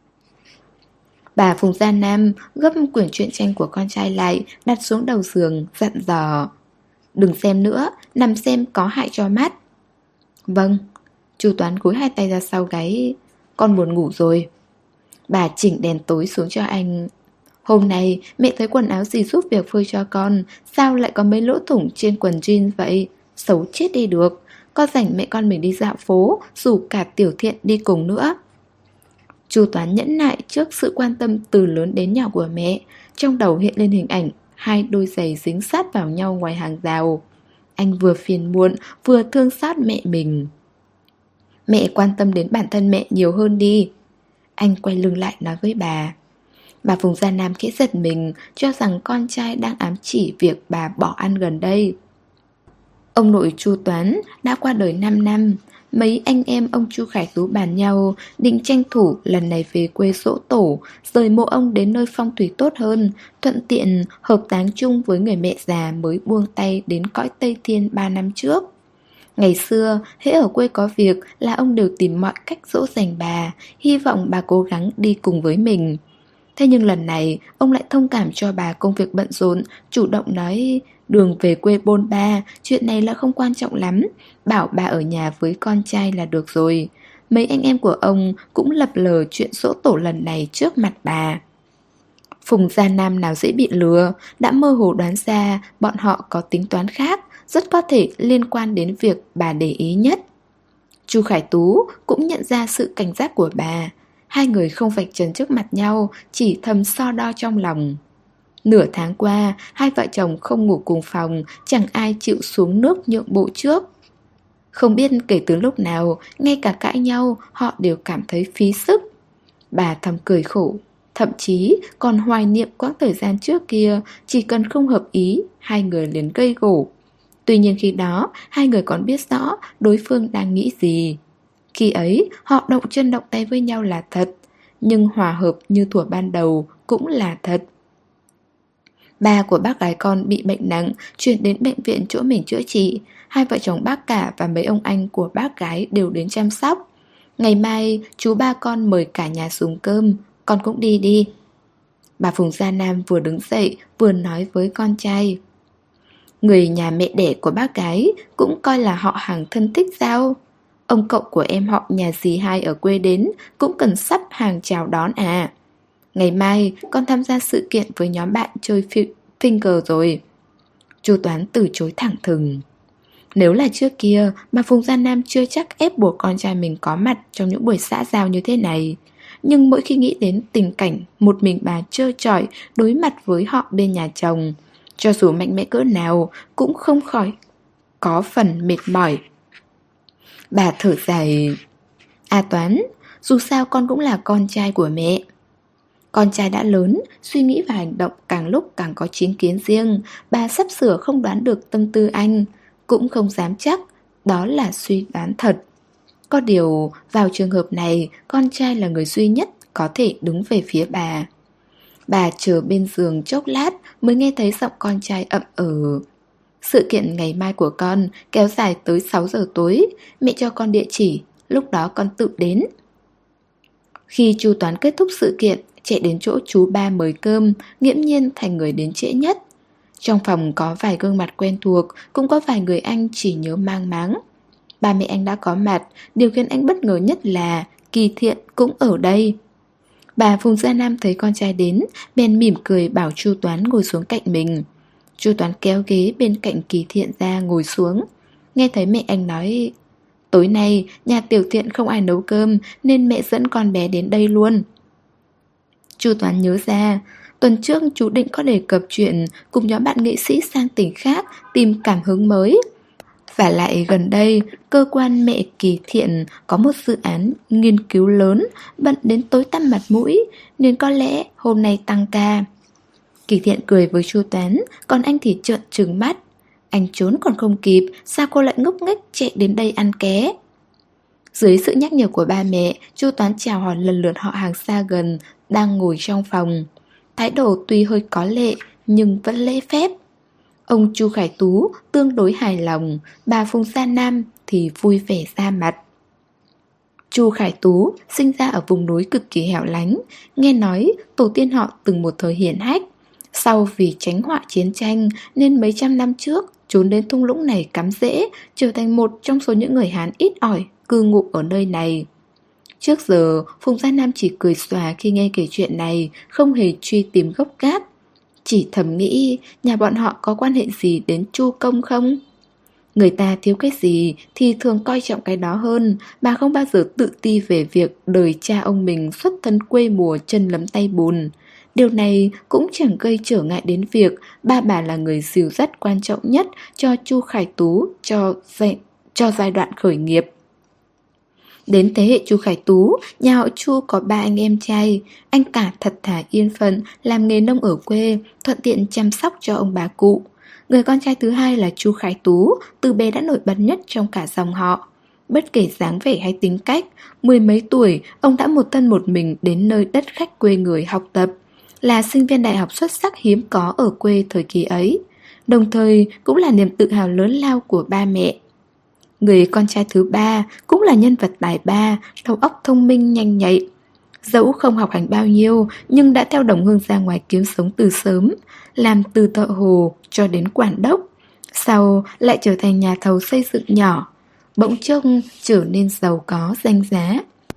Bà Phùng Gia Nam gấp quyển truyện tranh của con trai lại, đặt xuống đầu giường, dặn dò: đừng xem nữa, nằm xem có hại cho mắt. Vâng. Chu Toán cúi hai tay ra sau gáy: con buồn ngủ rồi. Bà chỉnh đèn tối xuống cho anh. Hôm nay mẹ thấy quần áo gì giúp việc phơi cho con, sao lại có mấy lỗ thủng trên quần jean vậy? Xấu chết đi được. Có rảnh mẹ con mình đi dạo phố, rủ cả Tiểu Thiện đi cùng nữa. Chu Toán nhẫn nại trước sự quan tâm từ lớn đến nhỏ của mẹ. Trong đầu hiện lên hình ảnh hai đôi giày dính sát vào nhau ngoài hàng rào. Anh vừa phiền muộn vừa thương xót mẹ mình. Mẹ quan tâm đến bản thân mẹ nhiều hơn đi. Anh quay lưng lại nói với bà. Bà Phùng Gia Nam khẽ giật mình, cho rằng con trai đang ám chỉ việc bà bỏ ăn gần đây. Ông nội Chu Toán đã qua đời 5 năm. Mấy anh em ông Chu Khải Tú bàn nhau định tranh thủ lần này về quê giỗ tổ, rời mộ ông đến nơi phong thủy tốt hơn, thuận tiện hợp táng chung với người mẹ già mới buông tay đến cõi Tây Thiên 3 năm trước. Ngày xưa, hễ ở quê có việc là ông đều tìm mọi cách dỗ dành bà, hy vọng bà cố gắng đi cùng với mình. Thế nhưng lần này, ông lại thông cảm cho bà công việc bận rộn, chủ động nói đường về quê bôn ba, chuyện này là không quan trọng lắm, bảo bà ở nhà với con trai là được rồi. Mấy anh em của ông cũng lập lờ chuyện giỗ tổ lần này trước mặt bà. Phùng Gia Nam nào dễ bị lừa, đã mơ hồ đoán ra bọn họ có tính toán khác, rất có thể liên quan đến việc bà để ý nhất. Chu Khải Tú cũng nhận ra sự cảnh giác của bà. Hai người không vạch trần trước mặt nhau, chỉ thầm so đo trong lòng. Nửa tháng qua, hai vợ chồng không ngủ cùng phòng, chẳng ai chịu xuống nước nhượng bộ trước. Không biết kể từ lúc nào, ngay cả cãi nhau, họ đều cảm thấy phí sức. Bà thầm cười khổ, thậm chí còn hoài niệm quãng thời gian trước kia, chỉ cần không hợp ý, hai người liền gây gổ. Tuy nhiên khi đó, hai người còn biết rõ đối phương đang nghĩ gì. Khi ấy, họ động chân động tay với nhau là thật, nhưng hòa hợp như thuở ban đầu cũng là thật. Ba của bác gái con bị bệnh nặng, chuyển đến bệnh viện chỗ mình chữa trị. Hai vợ chồng bác cả và mấy ông anh của bác gái đều đến chăm sóc. Ngày mai, chú ba con mời cả nhà dùng cơm, con cũng đi đi. Bà Phùng Gia Nam vừa đứng dậy, vừa nói với con trai. Người nhà mẹ đẻ của bác gái cũng coi là họ hàng thân thích sao? Ông cậu của em họ nhà dì hai ở quê đến cũng cần sắp hàng chào đón à? Ngày mai con tham gia sự kiện với nhóm bạn chơi finger rồi. Chu Toán từ chối thẳng thừng. Nếu là trước kia, bà Phùng Gia Nam chưa chắc ép buộc con trai mình có mặt trong những buổi xã giao như thế này. Nhưng mỗi khi nghĩ đến tình cảnh một mình bà trơ trọi đối mặt với họ bên nhà chồng, cho dù mạnh mẽ cỡ nào cũng không khỏi có phần mệt mỏi. Bà thở dài. À Toán, dù sao con cũng là con trai của mẹ. Con trai đã lớn, suy nghĩ và hành động càng lúc càng có chính kiến riêng. Bà sắp sửa không đoán được tâm tư anh, cũng không dám chắc đó là suy đoán thật. Có điều, vào trường hợp này, con trai là người duy nhất có thể đứng về phía bà. Bà chờ bên giường chốc lát mới nghe thấy giọng con trai ậm ừ. Sự kiện ngày mai của con kéo dài tới 6 giờ tối, mẹ cho con địa chỉ, lúc đó con tự đến. Khi Chu Toán kết thúc sự kiện, chạy đến chỗ chú ba mời cơm, nghiễm nhiên thành người đến trễ nhất. Trong phòng có vài gương mặt quen thuộc, cũng có vài người anh chỉ nhớ mang máng. Ba mẹ anh đã có mặt, điều khiến anh bất ngờ nhất là Kỳ Thiện cũng ở đây. Bà Phùng Gia Nam thấy con trai đến, bèn mỉm cười bảo Chu Toán ngồi xuống cạnh mình. Chu Toán kéo ghế bên cạnh Kỳ Thiện ra ngồi xuống. Nghe thấy mẹ anh nói, tối nay nhà Tiểu Thiện không ai nấu cơm nên mẹ dẫn con bé đến đây luôn. Chu Toán nhớ ra, tuần trước chú định có đề cập chuyện cùng nhóm bạn nghệ sĩ sang tỉnh khác tìm cảm hứng mới. Và lại gần đây, cơ quan mẹ Kỳ Thiện có một dự án nghiên cứu lớn, bận đến tối tăm mặt mũi, nên có lẽ hôm nay tăng ca. Kỳ Thiện cười với Chu Toán, còn anh thì trợn trừng mắt. Anh trốn còn không kịp, sao cô lại ngốc nghếch chạy đến đây ăn ké? Dưới sự nhắc nhở của ba mẹ, Chu Toán chào hỏi lần lượt họ hàng xa gần đang ngồi trong phòng. Thái độ tuy hơi có lệ nhưng vẫn lễ phép. Ông Chu Khải Tú tương đối hài lòng, bà Phùng Gia Nam thì vui vẻ ra mặt. Chu Khải Tú sinh ra ở vùng núi cực kỳ hẻo lánh, nghe nói tổ tiên họ từng một thời hiển hách. Sau vì tránh họa chiến tranh nên mấy trăm năm trước trốn đến thung lũng này cắm rễ, trở thành một trong số những người Hán ít ỏi cư ngụ ở nơi này. Trước giờ, Phùng Gia Nam chỉ cười xòa khi nghe kể chuyện này, không hề truy tìm gốc gác. Chỉ thầm nghĩ nhà bọn họ có quan hệ gì đến Chu Công không? Người ta thiếu cái gì thì thường coi trọng cái đó hơn, bà không bao giờ tự ti về việc đời cha ông mình xuất thân quê mùa chân lấm tay bùn. Điều này cũng chẳng gây trở ngại đến việc ba bà là người dìu dắt quan trọng nhất cho Chu Khải Tú cho giai đoạn khởi nghiệp. Đến thế hệ Chu Khải Tú, nhà họ Chu có 3 anh em trai. Anh cả thật thà yên phận, làm nghề nông ở quê, thuận tiện chăm sóc cho ông bà cụ. Người con trai thứ hai là Chu Khải Tú, từ bé đã nổi bật nhất trong cả dòng họ. Bất kể dáng vẻ hay tính cách, 10 mấy tuổi, ông đã một thân một mình đến nơi đất khách quê người học tập. Là sinh viên đại học xuất sắc hiếm có ở quê thời kỳ ấy. Đồng thời cũng là niềm tự hào lớn lao của ba mẹ. Người con trai thứ ba cũng là nhân vật tài ba, đầu óc thông minh nhanh nhạy. Dẫu không học hành bao nhiêu nhưng đã theo đồng hương ra ngoài kiếm sống từ sớm, làm từ thợ hồ cho đến quản đốc. Sau lại trở thành nhà thầu xây dựng nhỏ, bỗng chốc trở nên giàu có danh giá.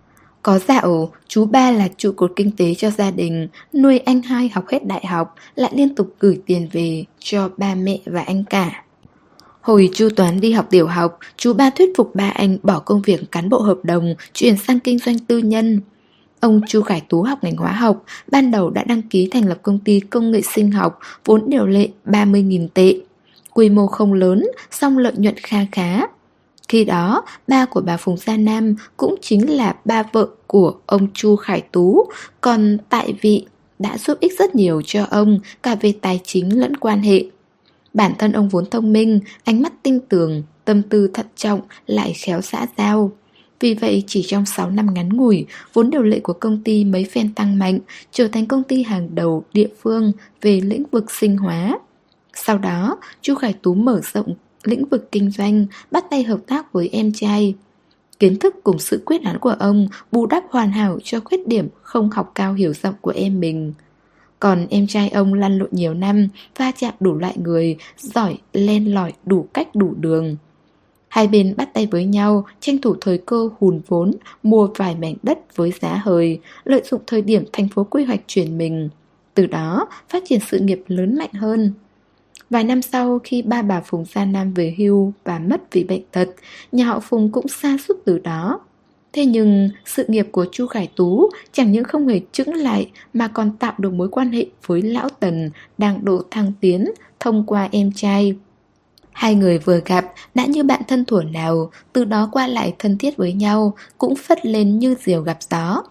Có dạo, chú ba là trụ cột kinh tế cho gia đình, nuôi anh hai học hết đại học, lại liên tục gửi tiền về cho ba mẹ và anh cả. Hồi Chu Toán đi học tiểu học, chú ba thuyết phục ba anh bỏ công việc cán bộ hợp đồng, chuyển sang kinh doanh tư nhân. Ông Chu Khải Tú học ngành hóa học, ban đầu đã đăng ký thành lập công ty công nghệ sinh học, vốn điều lệ 30.000 tệ. Quy mô không lớn, song lợi nhuận kha khá. Khi đó, ba của bà Phùng Gia Nam cũng chính là ba vợ của ông Chu Khải Tú, còn tại vị đã giúp ích rất nhiều cho ông cả về tài chính lẫn quan hệ. Bản thân ông vốn thông minh, ánh mắt tinh tường, tâm tư thận trọng, lại khéo xã giao. Vì vậy chỉ trong 6 năm ngắn ngủi, vốn điều lệ của công ty mấy phen tăng mạnh, trở thành công ty hàng đầu địa phương về lĩnh vực sinh hóa. Sau đó, Chu Khải Tú mở rộng lĩnh vực kinh doanh, bắt tay hợp tác với em trai. Kiến thức cùng sự quyết đoán của ông bù đắp hoàn hảo cho khuyết điểm không học cao hiểu rộng của em mình. Còn em trai ông lăn lộn nhiều năm, va chạm đủ loại người, giỏi, len lỏi đủ cách đủ đường. Hai bên bắt tay với nhau, tranh thủ thời cơ hùn vốn, mua vài mảnh đất với giá hời, lợi dụng thời điểm thành phố quy hoạch chuyển mình. Từ đó, phát triển sự nghiệp lớn mạnh hơn. Vài năm sau, khi ba bà Phùng Gia Nam về hưu và mất vì bệnh tật, nhà họ Phùng cũng sa sút từ đó. Thế nhưng, sự nghiệp của Chu Khải Tú chẳng những không hề chững lại mà còn tạo được mối quan hệ với Lão Tần đang độ thăng tiến thông qua em trai. Hai người vừa gặp đã như bạn thân thuở nào, từ đó qua lại thân thiết với nhau, cũng phất lên như diều gặp gió.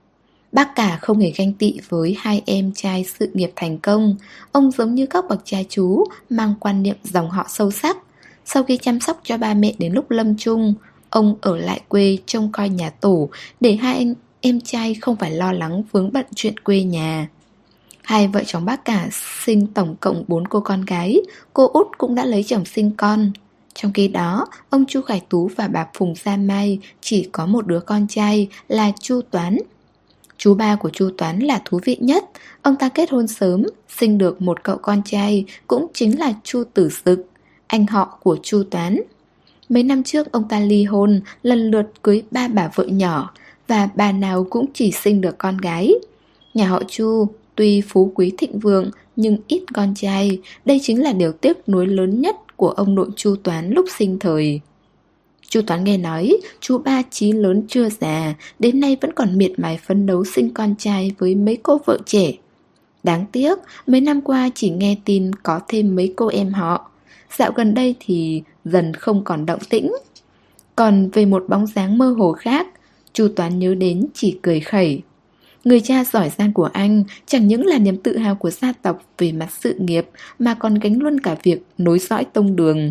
Bác cả không hề ganh tị với hai em trai sự nghiệp thành công. Ông giống như các bậc cha chú, mang quan niệm dòng họ sâu sắc. Sau khi chăm sóc cho ba mẹ đến lúc lâm chung, ông ở lại quê trông coi nhà tổ, để hai anh em trai không phải lo lắng vướng bận chuyện quê nhà. Hai vợ chồng bác cả sinh tổng cộng 4 cô con gái, cô út cũng đã lấy chồng sinh con. Trong khi đó, ông Chu Khải Tú và bà Phùng Gia Mai chỉ có một đứa con trai là Chu Toán. Chú ba của Chu Toán là thú vị nhất. Ông ta kết hôn sớm, sinh được một cậu con trai, cũng chính là Chu Tử Sực, anh họ của Chu Toán. Mấy năm trước ông ta ly hôn, lần lượt cưới ba bà vợ nhỏ. và bà nào cũng chỉ sinh được con gái. Nhà họ Chu tuy phú quý thịnh vượng nhưng ít con trai, đây chính là điều tiếc nuối lớn nhất của ông nội Chu Toán lúc sinh thời. Chu Toán nghe nói chú ba chí lớn chưa già, đến nay vẫn còn miệt mài phấn đấu sinh con trai với mấy cô vợ trẻ. Đáng tiếc, mấy năm qua chỉ nghe tin có thêm mấy cô em họ. Dạo gần đây thì dần không còn động tĩnh. Còn về một bóng dáng mơ hồ khác, Chu Toán nhớ đến chỉ cười khẩy. Người cha giỏi giang của anh chẳng những là niềm tự hào của gia tộc về mặt sự nghiệp mà còn gánh luôn cả việc nối dõi tông đường.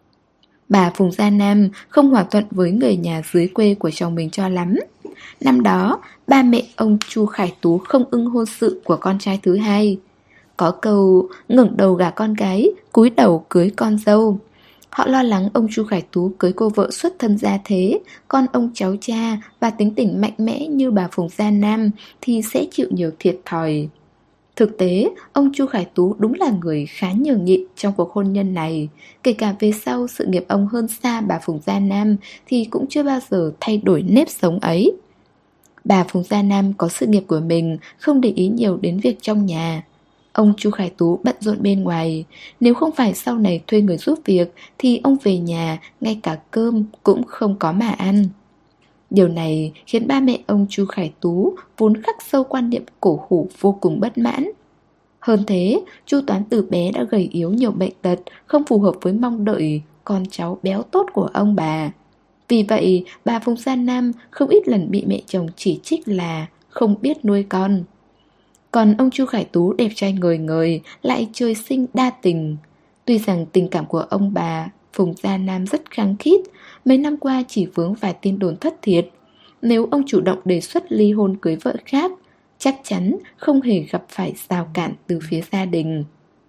Bà Phùng Gia Nam không hòa thuận với người nhà dưới quê của chồng mình cho lắm. Năm đó, ba mẹ ông Chu Khải Tú không ưng hôn sự của con trai thứ hai. Có câu ngẩng đầu gả con gái, cúi đầu cưới con dâu. Họ lo lắng ông Chu Khải Tú cưới cô vợ xuất thân gia thế, con ông cháu cha và tính tình mạnh mẽ như bà Phùng Gia Nam thì sẽ chịu nhiều thiệt thòi. Thực tế, ông Chu Khải Tú đúng là người khá nhường nhịn trong cuộc hôn nhân này. Kể cả về sau sự nghiệp ông hơn xa bà Phùng Gia Nam thì cũng chưa bao giờ thay đổi nếp sống ấy. Bà Phùng Gia Nam có sự nghiệp của mình, không để ý nhiều đến việc trong nhà. Ông Chu Khải Tú bận rộn bên ngoài. Nếu không phải sau này thuê người giúp việc thì ông về nhà ngay cả cơm cũng không có mà ăn. Điều này khiến ba mẹ ông Chu Khải Tú vốn khắc sâu quan niệm cổ hủ vô cùng bất mãn. Hơn thế, Chu Toán từ bé đã gầy yếu nhiều bệnh tật, không phù hợp với mong đợi con cháu béo tốt của ông bà. Vì vậy, bà Phùng Gia Nam không ít lần bị mẹ chồng chỉ trích là không biết nuôi con. Còn ông Chu Khải Tú đẹp trai ngời ngời, lại trời sinh đa tình. Tuy rằng tình cảm của ông bà Phùng Gia Nam rất khăng khít, mấy năm qua chỉ vướng vài tin đồn thất thiệt. Nếu ông chủ động đề xuất ly hôn cưới vợ khác, chắc chắn không hề gặp phải rào cản từ phía gia đình.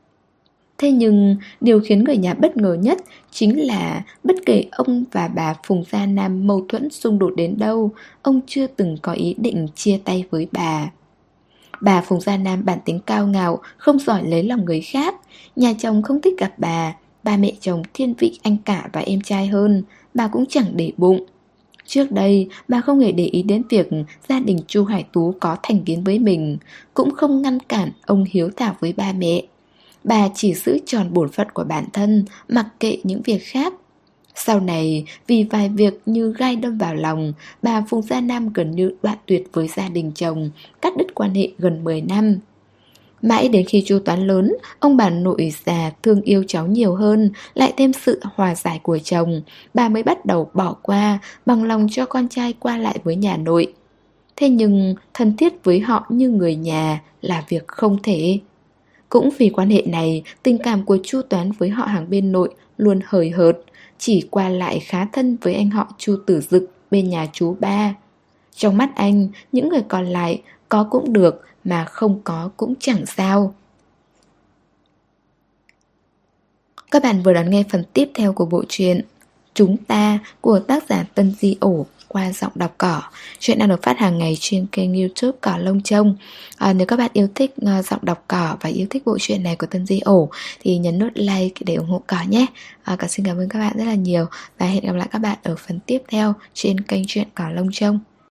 Thế nhưng, điều khiến người nhà bất ngờ nhất chính là bất kể ông và bà Phùng Gia Nam mâu thuẫn xung đột đến đâu, ông chưa từng có ý định chia tay với bà. Bà Phùng Gia Nam bản tính cao ngạo, không giỏi lấy lòng người khác. Nhà chồng không thích gặp bà, ba mẹ chồng thiên vị anh cả và em trai hơn, bà cũng chẳng để bụng. Trước đây, bà không hề để ý đến việc gia đình Chu Hải Tú có thành kiến với mình, cũng không ngăn cản ông hiếu thảo với ba mẹ. Bà chỉ giữ tròn bổn phận của bản thân, mặc kệ những việc khác. Sau này, vì vài việc như gai đâm vào lòng, bà Phùng Gia Nam gần như đoạn tuyệt với gia đình chồng, cắt đứt quan hệ gần 10 năm. Mãi đến khi Chu Toán lớn, ông bà nội già thương yêu cháu nhiều hơn, lại thêm sự hòa giải của chồng, bà mới bắt đầu bỏ qua, bằng lòng cho con trai qua lại với nhà nội. Thế nhưng, thân thiết với họ như người nhà là việc không thể. Cũng vì quan hệ này, tình cảm của Chu Toán với họ hàng bên nội luôn hời hợt, chỉ qua lại khá thân với anh họ Chu Tử Dực bên nhà chú ba. Trong mắt anh, những người còn lại có cũng được mà không có cũng chẳng sao. Các bạn vừa đón nghe phần tiếp theo của bộ truyện Chúng Ta của tác giả Tân Di Ổ qua giọng đọc Cỏ. Chuyện đang được phát hàng ngày trên kênh YouTube Cỏ Lông Trông. Nếu các bạn yêu thích giọng đọc Cỏ và yêu thích bộ truyện này của Tân Di Ổ thì nhấn nút like để ủng hộ Cỏ nhé. Cỏ xin cảm ơn các bạn rất là nhiều và hẹn gặp lại các bạn ở phần tiếp theo trên kênh truyện Cỏ Lông Trông.